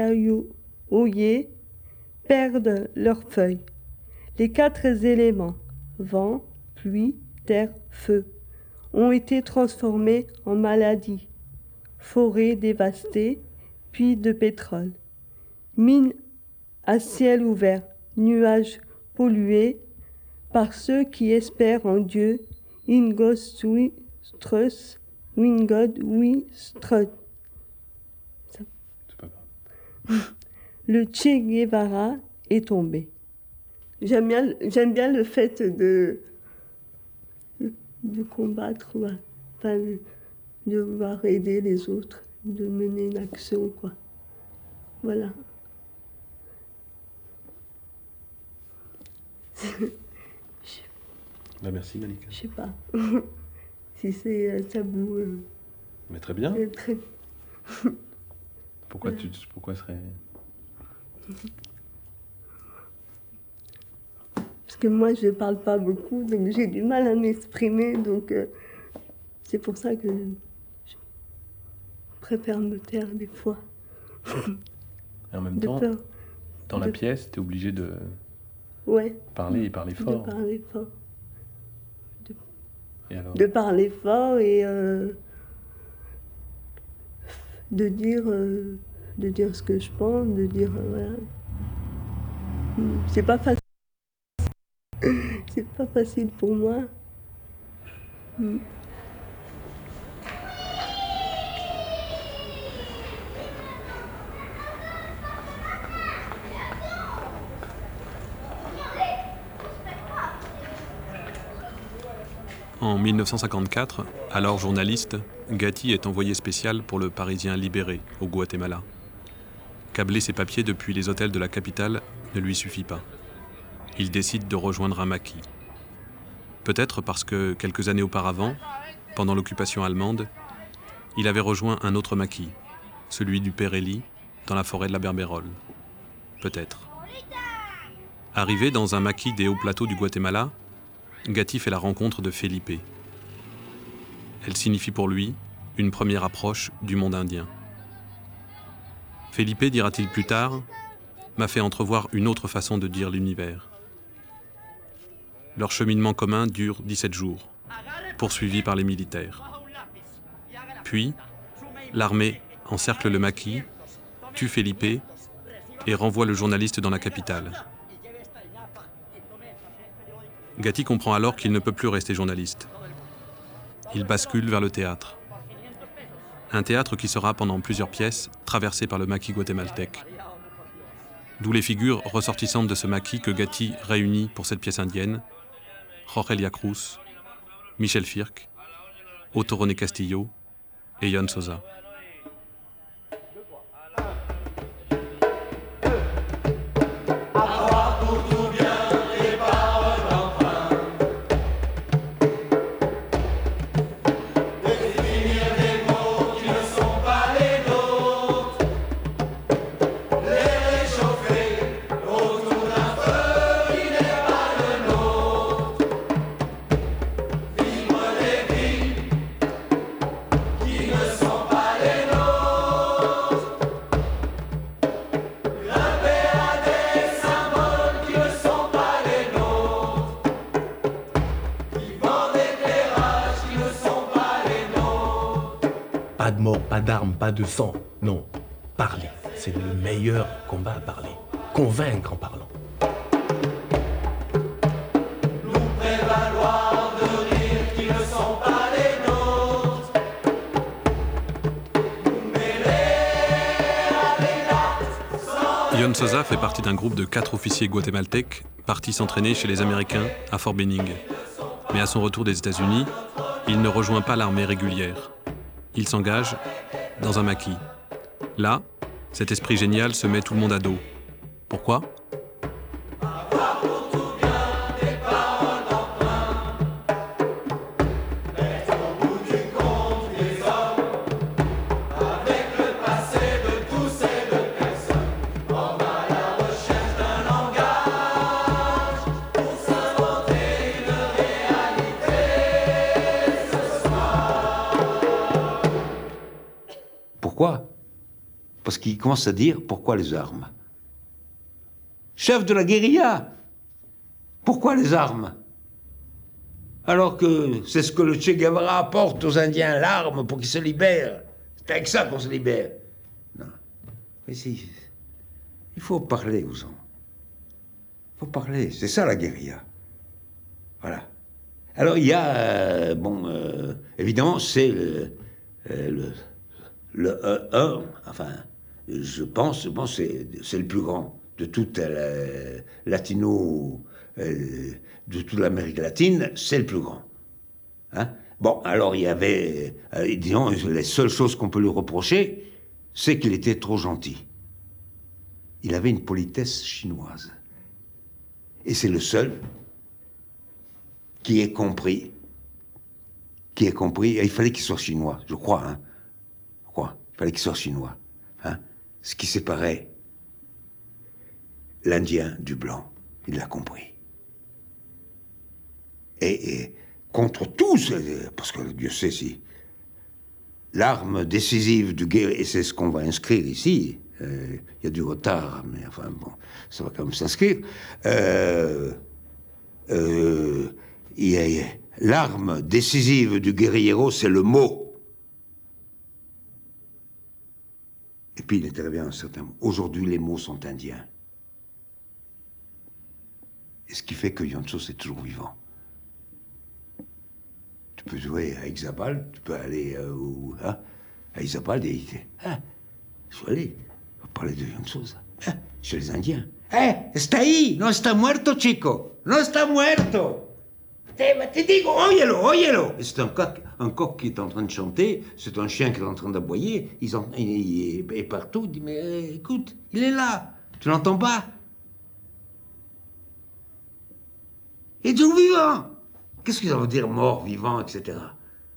cacaoyer perdent leurs feuilles. Les quatre éléments, vent, pluie, terre, feu, ont été transformés en maladies. Forêts dévastées, puits de pétrole. Mines à ciel ouvert, nuages pollués par ceux qui espèrent en Dieu, in Gos sui Strus, win God, we strut. C'est pas grave. Le Che Guevara est tombé. J'aime bien, j'aime bien le fait de, de combattre, enfin, de vouloir aider les autres, de mener une action, quoi. Voilà. Bah merci Malika. Je sais pas. Si c'est euh, tabou. Euh, Mais très bien. Euh, très... Pourquoi tu pourquoi serait Parce que moi je parle pas beaucoup, donc j'ai du mal à m'exprimer, donc euh, c'est pour ça que je préfère me taire des fois. Et en même de temps, peur. dans de... la pièce, tu es obligé de ouais. parler et parler fort. De parler fort. Et alors de parler fort et euh, de dire euh, de dire ce que je pense, de dire euh, voilà. C'est pas facile. C'est pas facile pour moi. Mm. En mille neuf cent cinquante-quatre, alors journaliste, Gatti est envoyé spécial pour le Parisien libéré au Guatemala. Câbler ses papiers depuis les hôtels de la capitale ne lui suffit pas. Il décide de rejoindre un maquis. Peut-être parce que, quelques années auparavant, pendant l'occupation allemande, il avait rejoint un autre maquis, celui du Père Élie, dans la forêt de la Berbérole. Peut-être. Arrivé dans un maquis des hauts plateaux du Guatemala, Gatti fait la rencontre de Felipe. Elle signifie pour lui une première approche du monde indien. Felipe, dira-t-il plus tard, m'a fait entrevoir une autre façon de dire l'univers. Leur cheminement commun dure dix-sept jours, poursuivi par les militaires. Puis, l'armée encercle le maquis, tue Felipe et renvoie le journaliste dans la capitale. Gatti comprend alors qu'il ne peut plus rester journaliste. Il bascule vers le théâtre. Un théâtre qui sera pendant plusieurs pièces traversé par le maquis guatémaltèque. D'où les figures ressortissantes de ce maquis que Gatti réunit pour cette pièce indienne: Rogelia Cruz, Michel Firk, Otto René Castillo et Jon Sosa. Pas de mort, pas d'armes, pas de sang. Non, parler. C'est le meilleur combat à parler. Convaincre en parlant. Nous prévaloir de rires qui ne sont pas les nôtres. Nous mêler à des dates. Jon Sosa fait partie d'un groupe de quatre officiers guatémaltèques partis s'entraîner chez les Américains à Fort Benning. Mais à son retour des États-Unis, il ne rejoint pas l'armée régulière. Il s'engage dans un maquis. Là, cet esprit génial se met tout le monde à dos. Pourquoi ? Pourquoi ? Parce qu'il commence à dire pourquoi les armes ? Chef de la guérilla, pourquoi les armes ? Alors que c'est ce que le Che Guevara apporte aux Indiens, l'arme pour qu'ils se libèrent. C'est avec ça qu'on se libère. Non. Mais si, il faut parler aux gens. Il faut parler, c'est ça la guérilla. Voilà. Alors il y a, euh, bon, euh, évidemment, c'est le... Euh, le Le E un, enfin, je pense, bon, c'est, c'est le plus grand de toute la latino, euh, de toute l'Amérique latine, c'est le plus grand. Hein? Bon, alors il y avait, euh, disons, les seules choses qu'on peut lui reprocher, c'est qu'il était trop gentil. Il avait une politesse chinoise. Et c'est le seul qui ait compris, qui ait compris, et il fallait qu'il soit chinois, je crois, hein. Il fallait qu'il soit chinois. Hein? Ce qui séparait l'Indien du blanc. Il l'a compris. Et, et contre tous, parce que Dieu sait si l'arme décisive du guerrier, et c'est ce qu'on va inscrire ici, il euh, y a du retard, mais enfin bon, ça va quand même s'inscrire, euh, euh, y a, l'arme décisive du guerriero, c'est le mot. Et puis il est arrivé à un certain moment. Aujourd'hui, les mots sont indiens. Et ce qui fait que Jon Sosa est toujours vivant. Tu peux jouer à Ixabal, tu peux aller euh, où, hein, à Ixabal et hein, je suis allé, on va parler de Jon Sosa, hein, chez les Indiens. Eh, está ahí, no está muerto, chico, no está muerto. Te, te digo, óyelo, óyelo. Et c'est un cas un coq qui est en train de chanter, c'est un chien qui est en train d'aboyer, ils en, et, et partout, il dit, mais euh, écoute, il est là, tu l'entends pas? Il est toujours vivant. Qu'est-ce que ça veut dire mort, vivant, et cetera.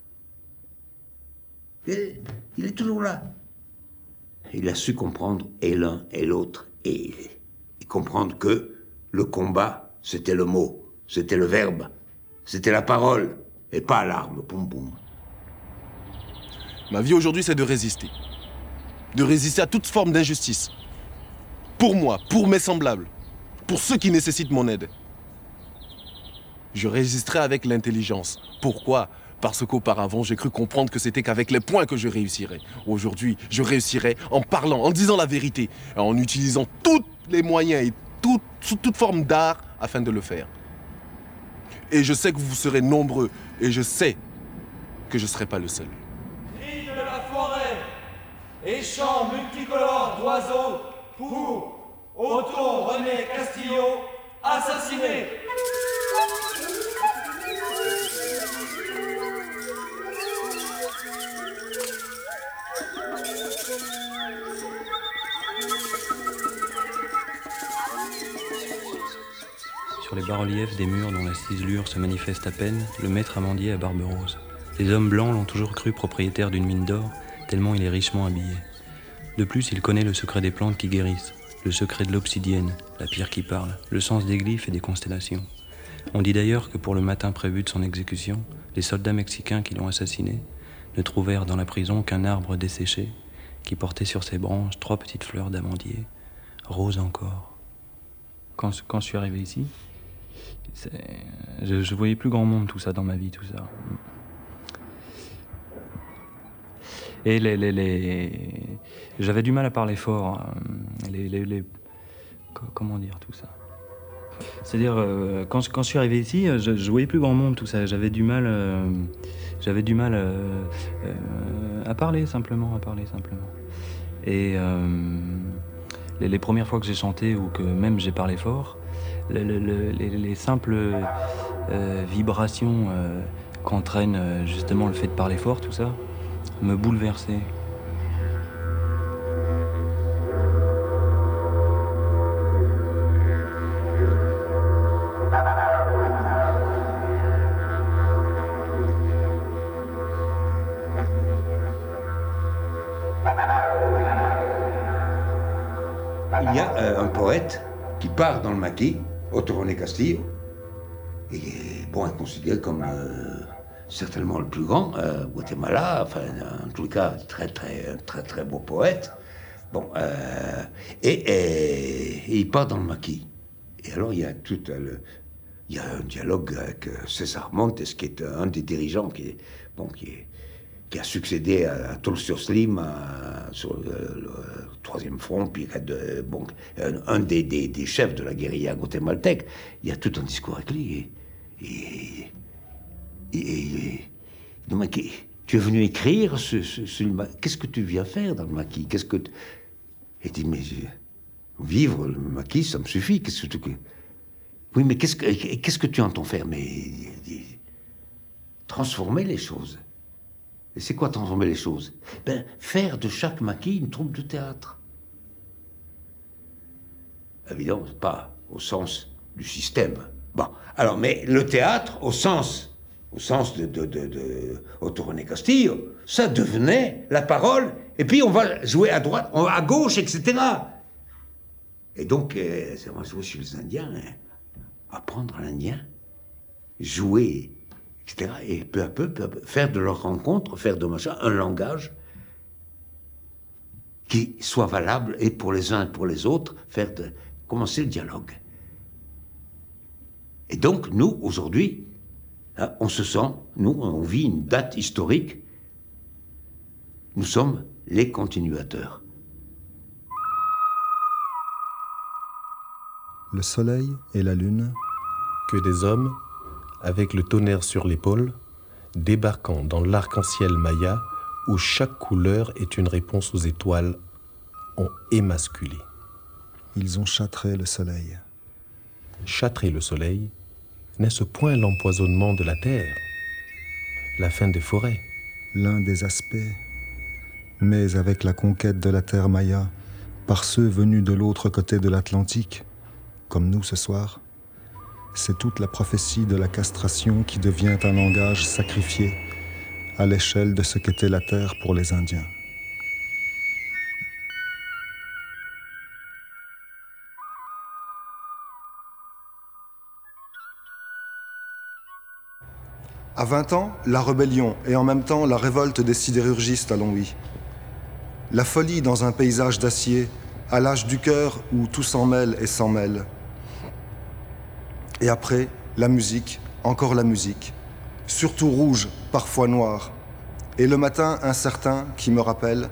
Il, il est toujours là. Il a su comprendre et l'un et l'autre, et, et comprendre que le combat, c'était le mot, c'était le verbe, c'était la parole, et pas l'arme, poum poum. Ma vie aujourd'hui, c'est de résister. De résister à toute forme d'injustice. Pour moi, pour mes semblables, pour ceux qui nécessitent mon aide. Je résisterai avec l'intelligence. Pourquoi ? Parce qu'auparavant, j'ai cru comprendre que c'était qu'avec les poings que je réussirais. Aujourd'hui, je réussirai en parlant, en disant la vérité, en utilisant tous les moyens et tout, sous toute forme d'art afin de le faire. Et je sais que vous serez nombreux, et je sais que je ne serai pas le seul. Cris de la forêt et chants multicolores d'oiseaux pour Otto René Castillo, assassiné. Sur les bas-reliefs des murs dont la ciselure se manifeste à peine, le maître amandier à barbe rose. Les hommes blancs l'ont toujours cru propriétaire d'une mine d'or, tellement il est richement habillé. De plus, il connaît le secret des plantes qui guérissent, le secret de l'obsidienne, la pierre qui parle, le sens des glyphes et des constellations. On dit d'ailleurs que pour le matin prévu de son exécution, les soldats mexicains qui l'ont assassiné ne trouvèrent dans la prison qu'un arbre desséché qui portait sur ses branches trois petites fleurs d'amandier, roses encore. Quand, quand je suis arrivé ici, je, je voyais plus grand monde, tout ça, dans ma vie, tout ça. Et les, les, les... j'avais du mal à parler fort. Les, les, les... Comment dire tout ça? C'est-à-dire, euh, quand, quand je suis arrivé ici, je, je voyais plus grand monde, tout ça. J'avais du mal, euh, j'avais du mal euh, euh, à parler simplement, à parler simplement. Et euh, les, les premières fois que j'ai chanté ou que même j'ai parlé fort, le, le, le, les, les simples euh, vibrations euh, qu'entraîne justement le fait de parler fort, tout ça, me bouleversaient. Il y a euh, un poète qui part dans le maquis, Otto René Castillo, et bon, est considéré comme euh, certainement le plus grand euh, Guatemala, enfin, en tout cas, très, très, très, très beau poète. Bon, euh, et, et, et il part dans le maquis. Et alors, il y a tout le, il y a un dialogue avec César Montes, qui est un des dirigeants qui, est, bon, qui, est, qui a succédé à, à Tolstoi Slim à, sur le, le, le troisième front, puis de, bon, un, un des, des, des chefs de la guérilla guatémaltèque. Il y a tout un discours avec lui. Et, et, et, et donc, tu es venu écrire ce, ce, ce, qu'est-ce que tu viens faire dans le maquis? Qu'est-ce que tu... Il dit, mais vivre le maquis, ça me suffit. Qu'est-ce que tu... Oui, mais qu'est-ce que, qu'est-ce que tu entends faire? Mais transformer les choses. Et c'est quoi transformer les choses? Ben, faire de chaque maquis une troupe de théâtre. Évidemment, pas au sens du système. Bon, alors, mais le théâtre, au sens, au sens de, de, de, de Otto René Castillo, ça devenait la parole, et puis on va jouer à droite, à gauche, et cetera. Et donc, euh, c'est moi jouer chez les Indiens, hein, apprendre l'indien, jouer, et cetera. Et peu à peu, peu à peu, faire de leur rencontre, faire de machin, un langage qui soit valable, et pour les uns et pour les autres, faire de, commencer le dialogue. Et donc, nous, aujourd'hui, hein, on se sent, nous, on vit une date historique, nous sommes les continuateurs. Le soleil et la lune. Que des hommes, avec le tonnerre sur l'épaule, débarquant dans l'arc-en-ciel maya, où chaque couleur est une réponse aux étoiles, ont émasculé. Ils ont châtré le soleil. Châtrer le soleil, n'est-ce point l'empoisonnement de la terre? la fin des forêts. L'un des aspects. Mais avec la conquête de la terre maya par ceux venus de l'autre côté de l'Atlantique, comme nous ce soir, c'est toute la prophétie de la castration qui devient un langage sacrifié à l'échelle de ce qu'était la terre pour les Indiens. À vingt ans, la rébellion et en même temps la révolte des sidérurgistes à Longwy. La folie dans un paysage d'acier, à l'âge du cœur où tout s'en mêle et s'en mêle. Et après, la musique, encore la musique, surtout rouge, parfois noire. Et le matin incertain qui me rappelle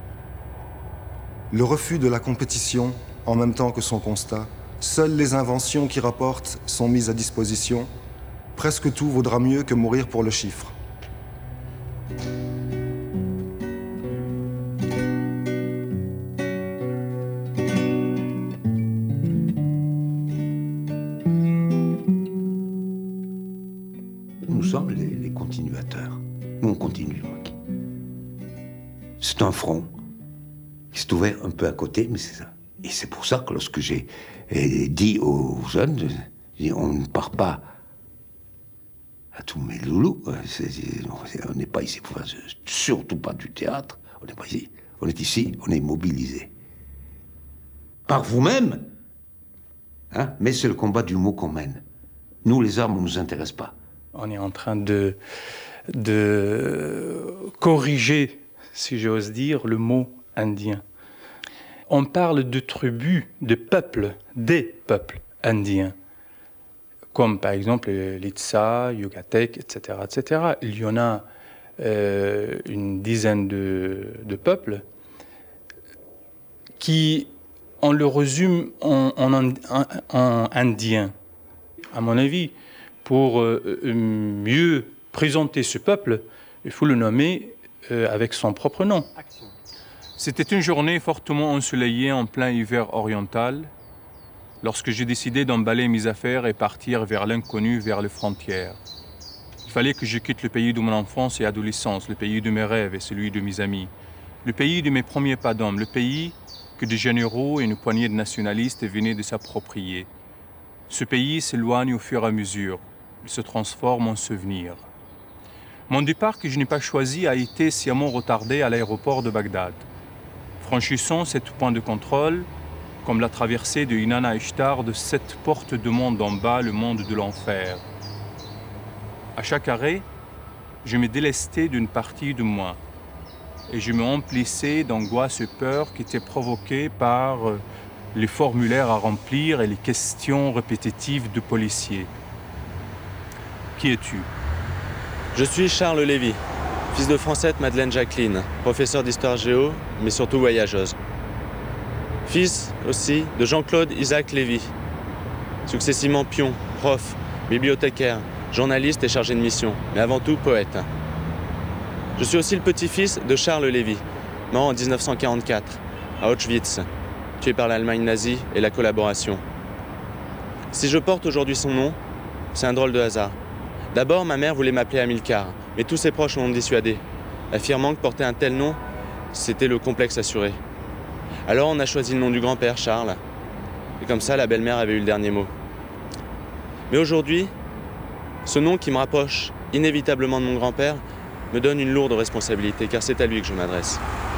le refus de la compétition en même temps que son constat. Seules les inventions qui rapportent sont mises à disposition. Presque tout vaudra mieux que mourir pour le chiffre. Nous sommes les, les continuateurs. Nous, on continue. C'est un front qui s'est ouvert un peu à côté, mais c'est ça. Et c'est pour ça que lorsque j'ai dit aux jeunes, j'ai dit, on ne part pas à tous mes loulous, on n'est pas ici pour faire surtout pas du théâtre, on n'est pas ici, on est ici, on est mobilisé. Par vous-même, hein, mais c'est le combat du mot qu'on mène. Nous, les armes, ne nous intéressent pas. On est en train de, de corriger, si j'ose dire, le mot indien. On parle de tribus, de peuples, des peuples indiens, comme par exemple l'Itsa, Yucatec, et cetera, et cetera. Il y en a euh, une dizaine de, de peuples qui, on le résume en, en, en, en indien. À mon avis, pour euh, mieux présenter ce peuple, il faut le nommer euh, avec son propre nom. C'était une journée fortement ensoleillée en plein hiver oriental, lorsque j'ai décidé d'emballer mes affaires et partir vers l'inconnu, vers les frontières. Il fallait que je quitte le pays de mon enfance et adolescence, le pays de mes rêves et celui de mes amis, le pays de mes premiers pas d'homme, le pays que des généraux et une poignée de nationalistes venaient de s'approprier. Ce pays s'éloigne au fur et à mesure, il se transforme en souvenir. Mon départ que je n'ai pas choisi a été sciemment retardé à l'aéroport de Bagdad. Franchissant sept points de contrôle, comme la traversée de Inanna Ishtar de sept portes de monde en bas, le monde de l'enfer. À chaque arrêt, je me délestais d'une partie de moi et je me remplissais d'angoisse et peur qui étaient provoquées par les formulaires à remplir et les questions répétitives de policiers. Qui es-tu ? Je suis Charles Lévy, fils de Francette Madeleine Jacqueline, professeur d'histoire géo, mais surtout voyageuse. Fils aussi de Jean-Claude Isaac Lévy, successivement pion, prof, bibliothécaire, journaliste et chargé de mission, mais avant tout poète. Je suis aussi le petit-fils de Charles Lévy, mort en dix-neuf cent quarante-quatre, à Auschwitz, tué par l'Allemagne nazie et la collaboration. Si je porte aujourd'hui son nom, c'est un drôle de hasard. D'abord, ma mère voulait m'appeler Amilcar, mais tous ses proches l'ont dissuadé, affirmant que porter un tel nom, c'était le complexe assuré. Alors on a choisi le nom du grand-père, Charles, et comme ça la belle-mère avait eu le dernier mot. Mais aujourd'hui, ce nom qui me rapproche inévitablement de mon grand-père me donne une lourde responsabilité, car c'est à lui que je m'adresse.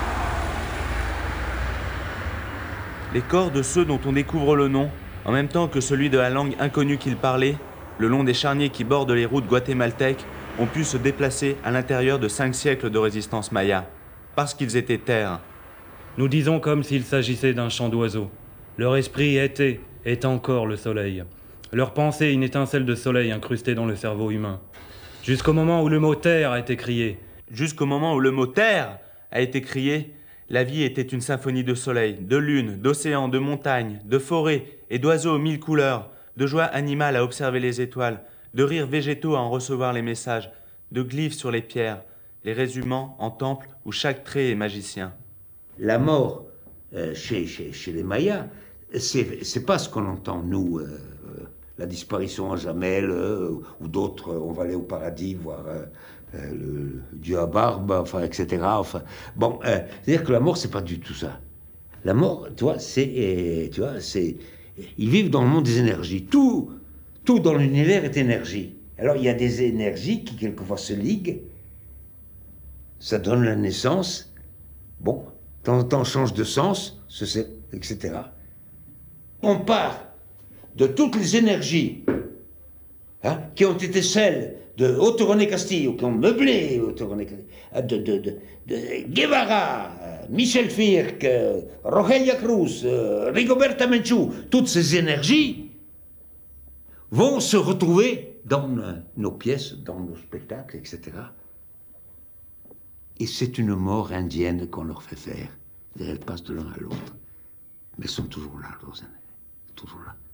Les corps de ceux dont on découvre le nom, en même temps que celui de la langue inconnue qu'ils parlaient, le long des charniers qui bordent les routes guatémaltèques, ont pu se déplacer à l'intérieur de cinq siècles de résistance maya, parce qu'ils étaient terre. Nous disons comme s'il s'agissait d'un chant d'oiseaux. Leur esprit était, est encore le soleil. Leur pensée, une étincelle de soleil incrustée dans le cerveau humain. Jusqu'au moment où le mot terre a été crié. Jusqu'au moment où le mot terre a été crié, la vie était une symphonie de soleil, de lune, d'océans, de montagnes, de forêts et d'oiseaux aux mille couleurs, de joie animale à observer les étoiles, de rires végétaux à en recevoir les messages, de glyphes sur les pierres, les résumant en temples où chaque trait est magicien. La mort euh, chez, chez, chez les Mayas, c'est, c'est pas ce qu'on entend, nous. Euh, euh, la disparition à jamais, euh, ou d'autres, euh, on va aller au paradis voir euh, euh, le dieu à barbe, enfin, et cetera. Enfin, bon, euh, c'est-à-dire que la mort, c'est pas du tout ça. La mort, tu vois, c'est, tu vois, c'est, ils vivent dans le monde des énergies. Tout, tout dans l'univers est énergie. Alors, il y a des énergies qui, quelquefois, se liguent. Ça donne la naissance. Bon, de temps en temps, change de sens, et cetera. On part de toutes les énergies hein, qui ont été celles de Otto René Castillo, qui ont meublé Otto René Castillo, de, de, de, de Guevara, Michel Firk, Rogelia Cruz, Rigoberta Menchú, toutes ces énergies vont se retrouver dans nos pièces, dans nos spectacles, et cetera. Et c'est une mort indienne qu'on leur fait faire. Elles passent de l'un à l'autre. Mais elles sont toujours là, leurs énergies. Toujours là.